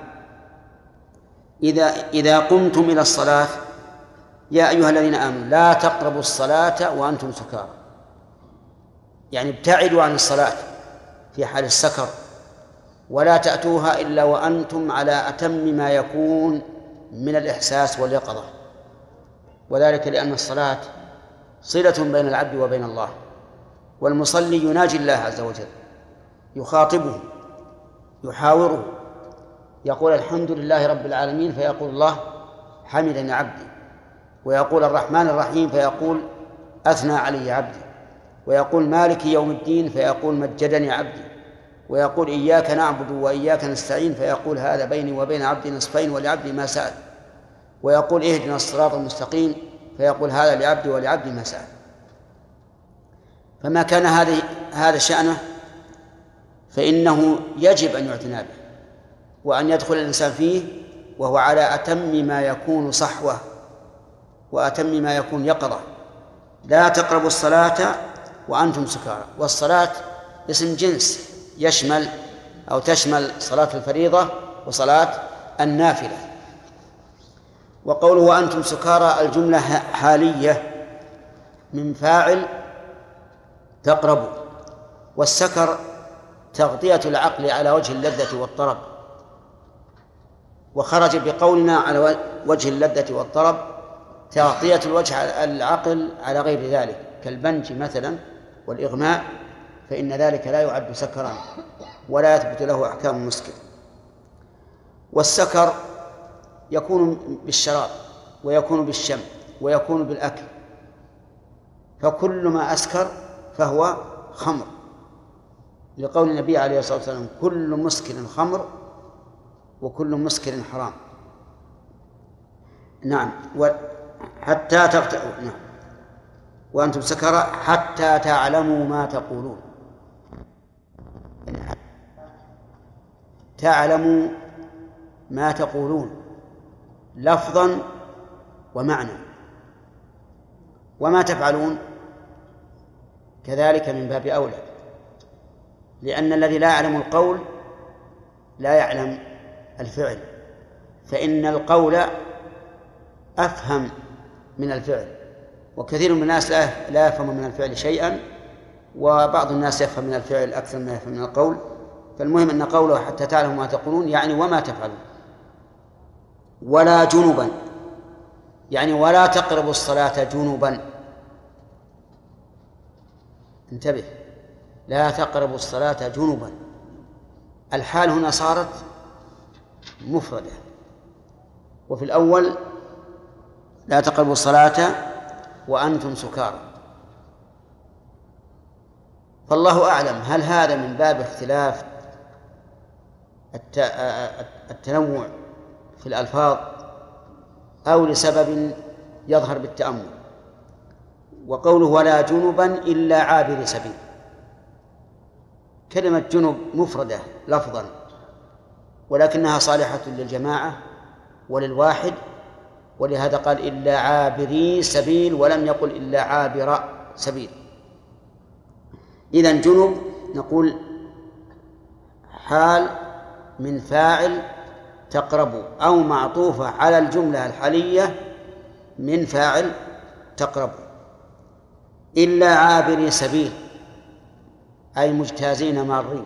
إذا قمتم إلى الصلاة يا أيها الذين آمنوا لا تقربوا الصلاة وأنتم سكارى، يعني ابتعدوا عن الصلاة في حال السكر ولا تأتوها إلا وأنتم على أتم ما يكون من الإحساس واليقظة، وذلك لأن الصلاة صلة بين العبد وبين الله، والمصلي يناجي الله عز وجل، يخاطبه، يحاوره، يقول الحمد لله رب العالمين فيقول الله حمدني عبدي، ويقول الرحمن الرحيم فيقول أثنى علي عبدي، ويقول مالك يوم الدين فيقول مجدني عبدي، ويقول إياك نعبد وإياك نستعين فيقول هذا بيني وبين عبدي نصفين ولعبدي ما سأل، ويقول اهدنا الصراط المستقيم فيقول هذا لعبدي ولعبدي ما سأل. فما كان هذا شأنه فإنه يجب أن يعتنى به وأن يدخل الإنسان فيه وهو على أتم ما يكون صحوة وأتم ما يكون يقظة. لا تقربوا الصلاة وأنتم سكارى، والصلاة اسم جنس يشمل أو تشمل صلاة الفريضة وصلاة النافلة. وقوله وأنتم سكارى الجملة حالية من فاعل تقربوا، والسكر تغطية العقل على وجه اللذة والطرب، وخرج بقولنا على وجه اللذة والطرب تغطية الوجه العقل على غير ذلك كالبنج مثلا والإغماء، فإن ذلك لا يعد سكرا ولا يثبت له أحكام المسكر. والسكر يكون بالشراب ويكون بالشم ويكون بالأكل، فكل ما أسكر فهو خمر، لقول النبي عليه الصلاة والسلام كل مسكر خمر وكل مسكر حرام. نعم، حتى تغتأوا، نعم، وأنتم سكرى حتى تعلموا ما تقولون. تعلموا ما تقولون لفظا ومعنى، وما تفعلون كذلك من باب أولى، لأن الذي لا يعلم القول لا يعلم الفعل، فإن القول أفهم من الفعل، وكثير من الناس لا يفهم من الفعل شيئا، وبعض الناس يفهم من الفعل أكثر ما يفهم من القول. فالمهم أن قوله حتى تعلموا ما تقولون يعني وما تفعلون. ولا جنبا يعني ولا تقربوا الصلاة جنبا، انتبه، لا تقربوا الصلاة جنبا، الحال هنا صارت مفردة، وفي الأول لا تقربوا الصلاة وأنتم سكارى. فالله أعلم هل هذا من باب اختلاف التنوع في الألفاظ أو لسبب يظهر بالتأمل. وقوله ولا جنبا إلا عابر سبيل، كلمة جنب مفردة لفظا ولكنها صالحة للجماعة وللواحد، ولهذا قال إلا عابري سبيل ولم يقل إلا عابر سبيل. إذن جنب نقول حال من فاعل تقرب أو معطوفة على الجملة الحالية من فاعل تقرب. إلا عابري سبيل أي مجتازين مارين.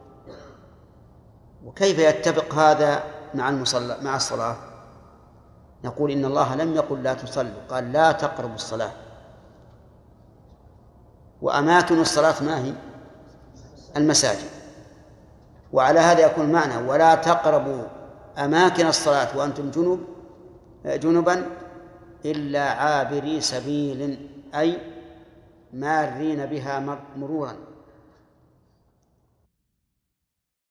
وكيف يتفق هذا مع الصلاة؟ نقول إن الله لم يقل لا تصلوا، قال لا تقربوا الصلاة، وأماكن الصلاة ما هي؟ المساجد. وعلى هذا يكون معنى ولا تقربوا أماكن الصلاة وأنتم جنبا إلا عابري سبيل أي مارين بها مرورا.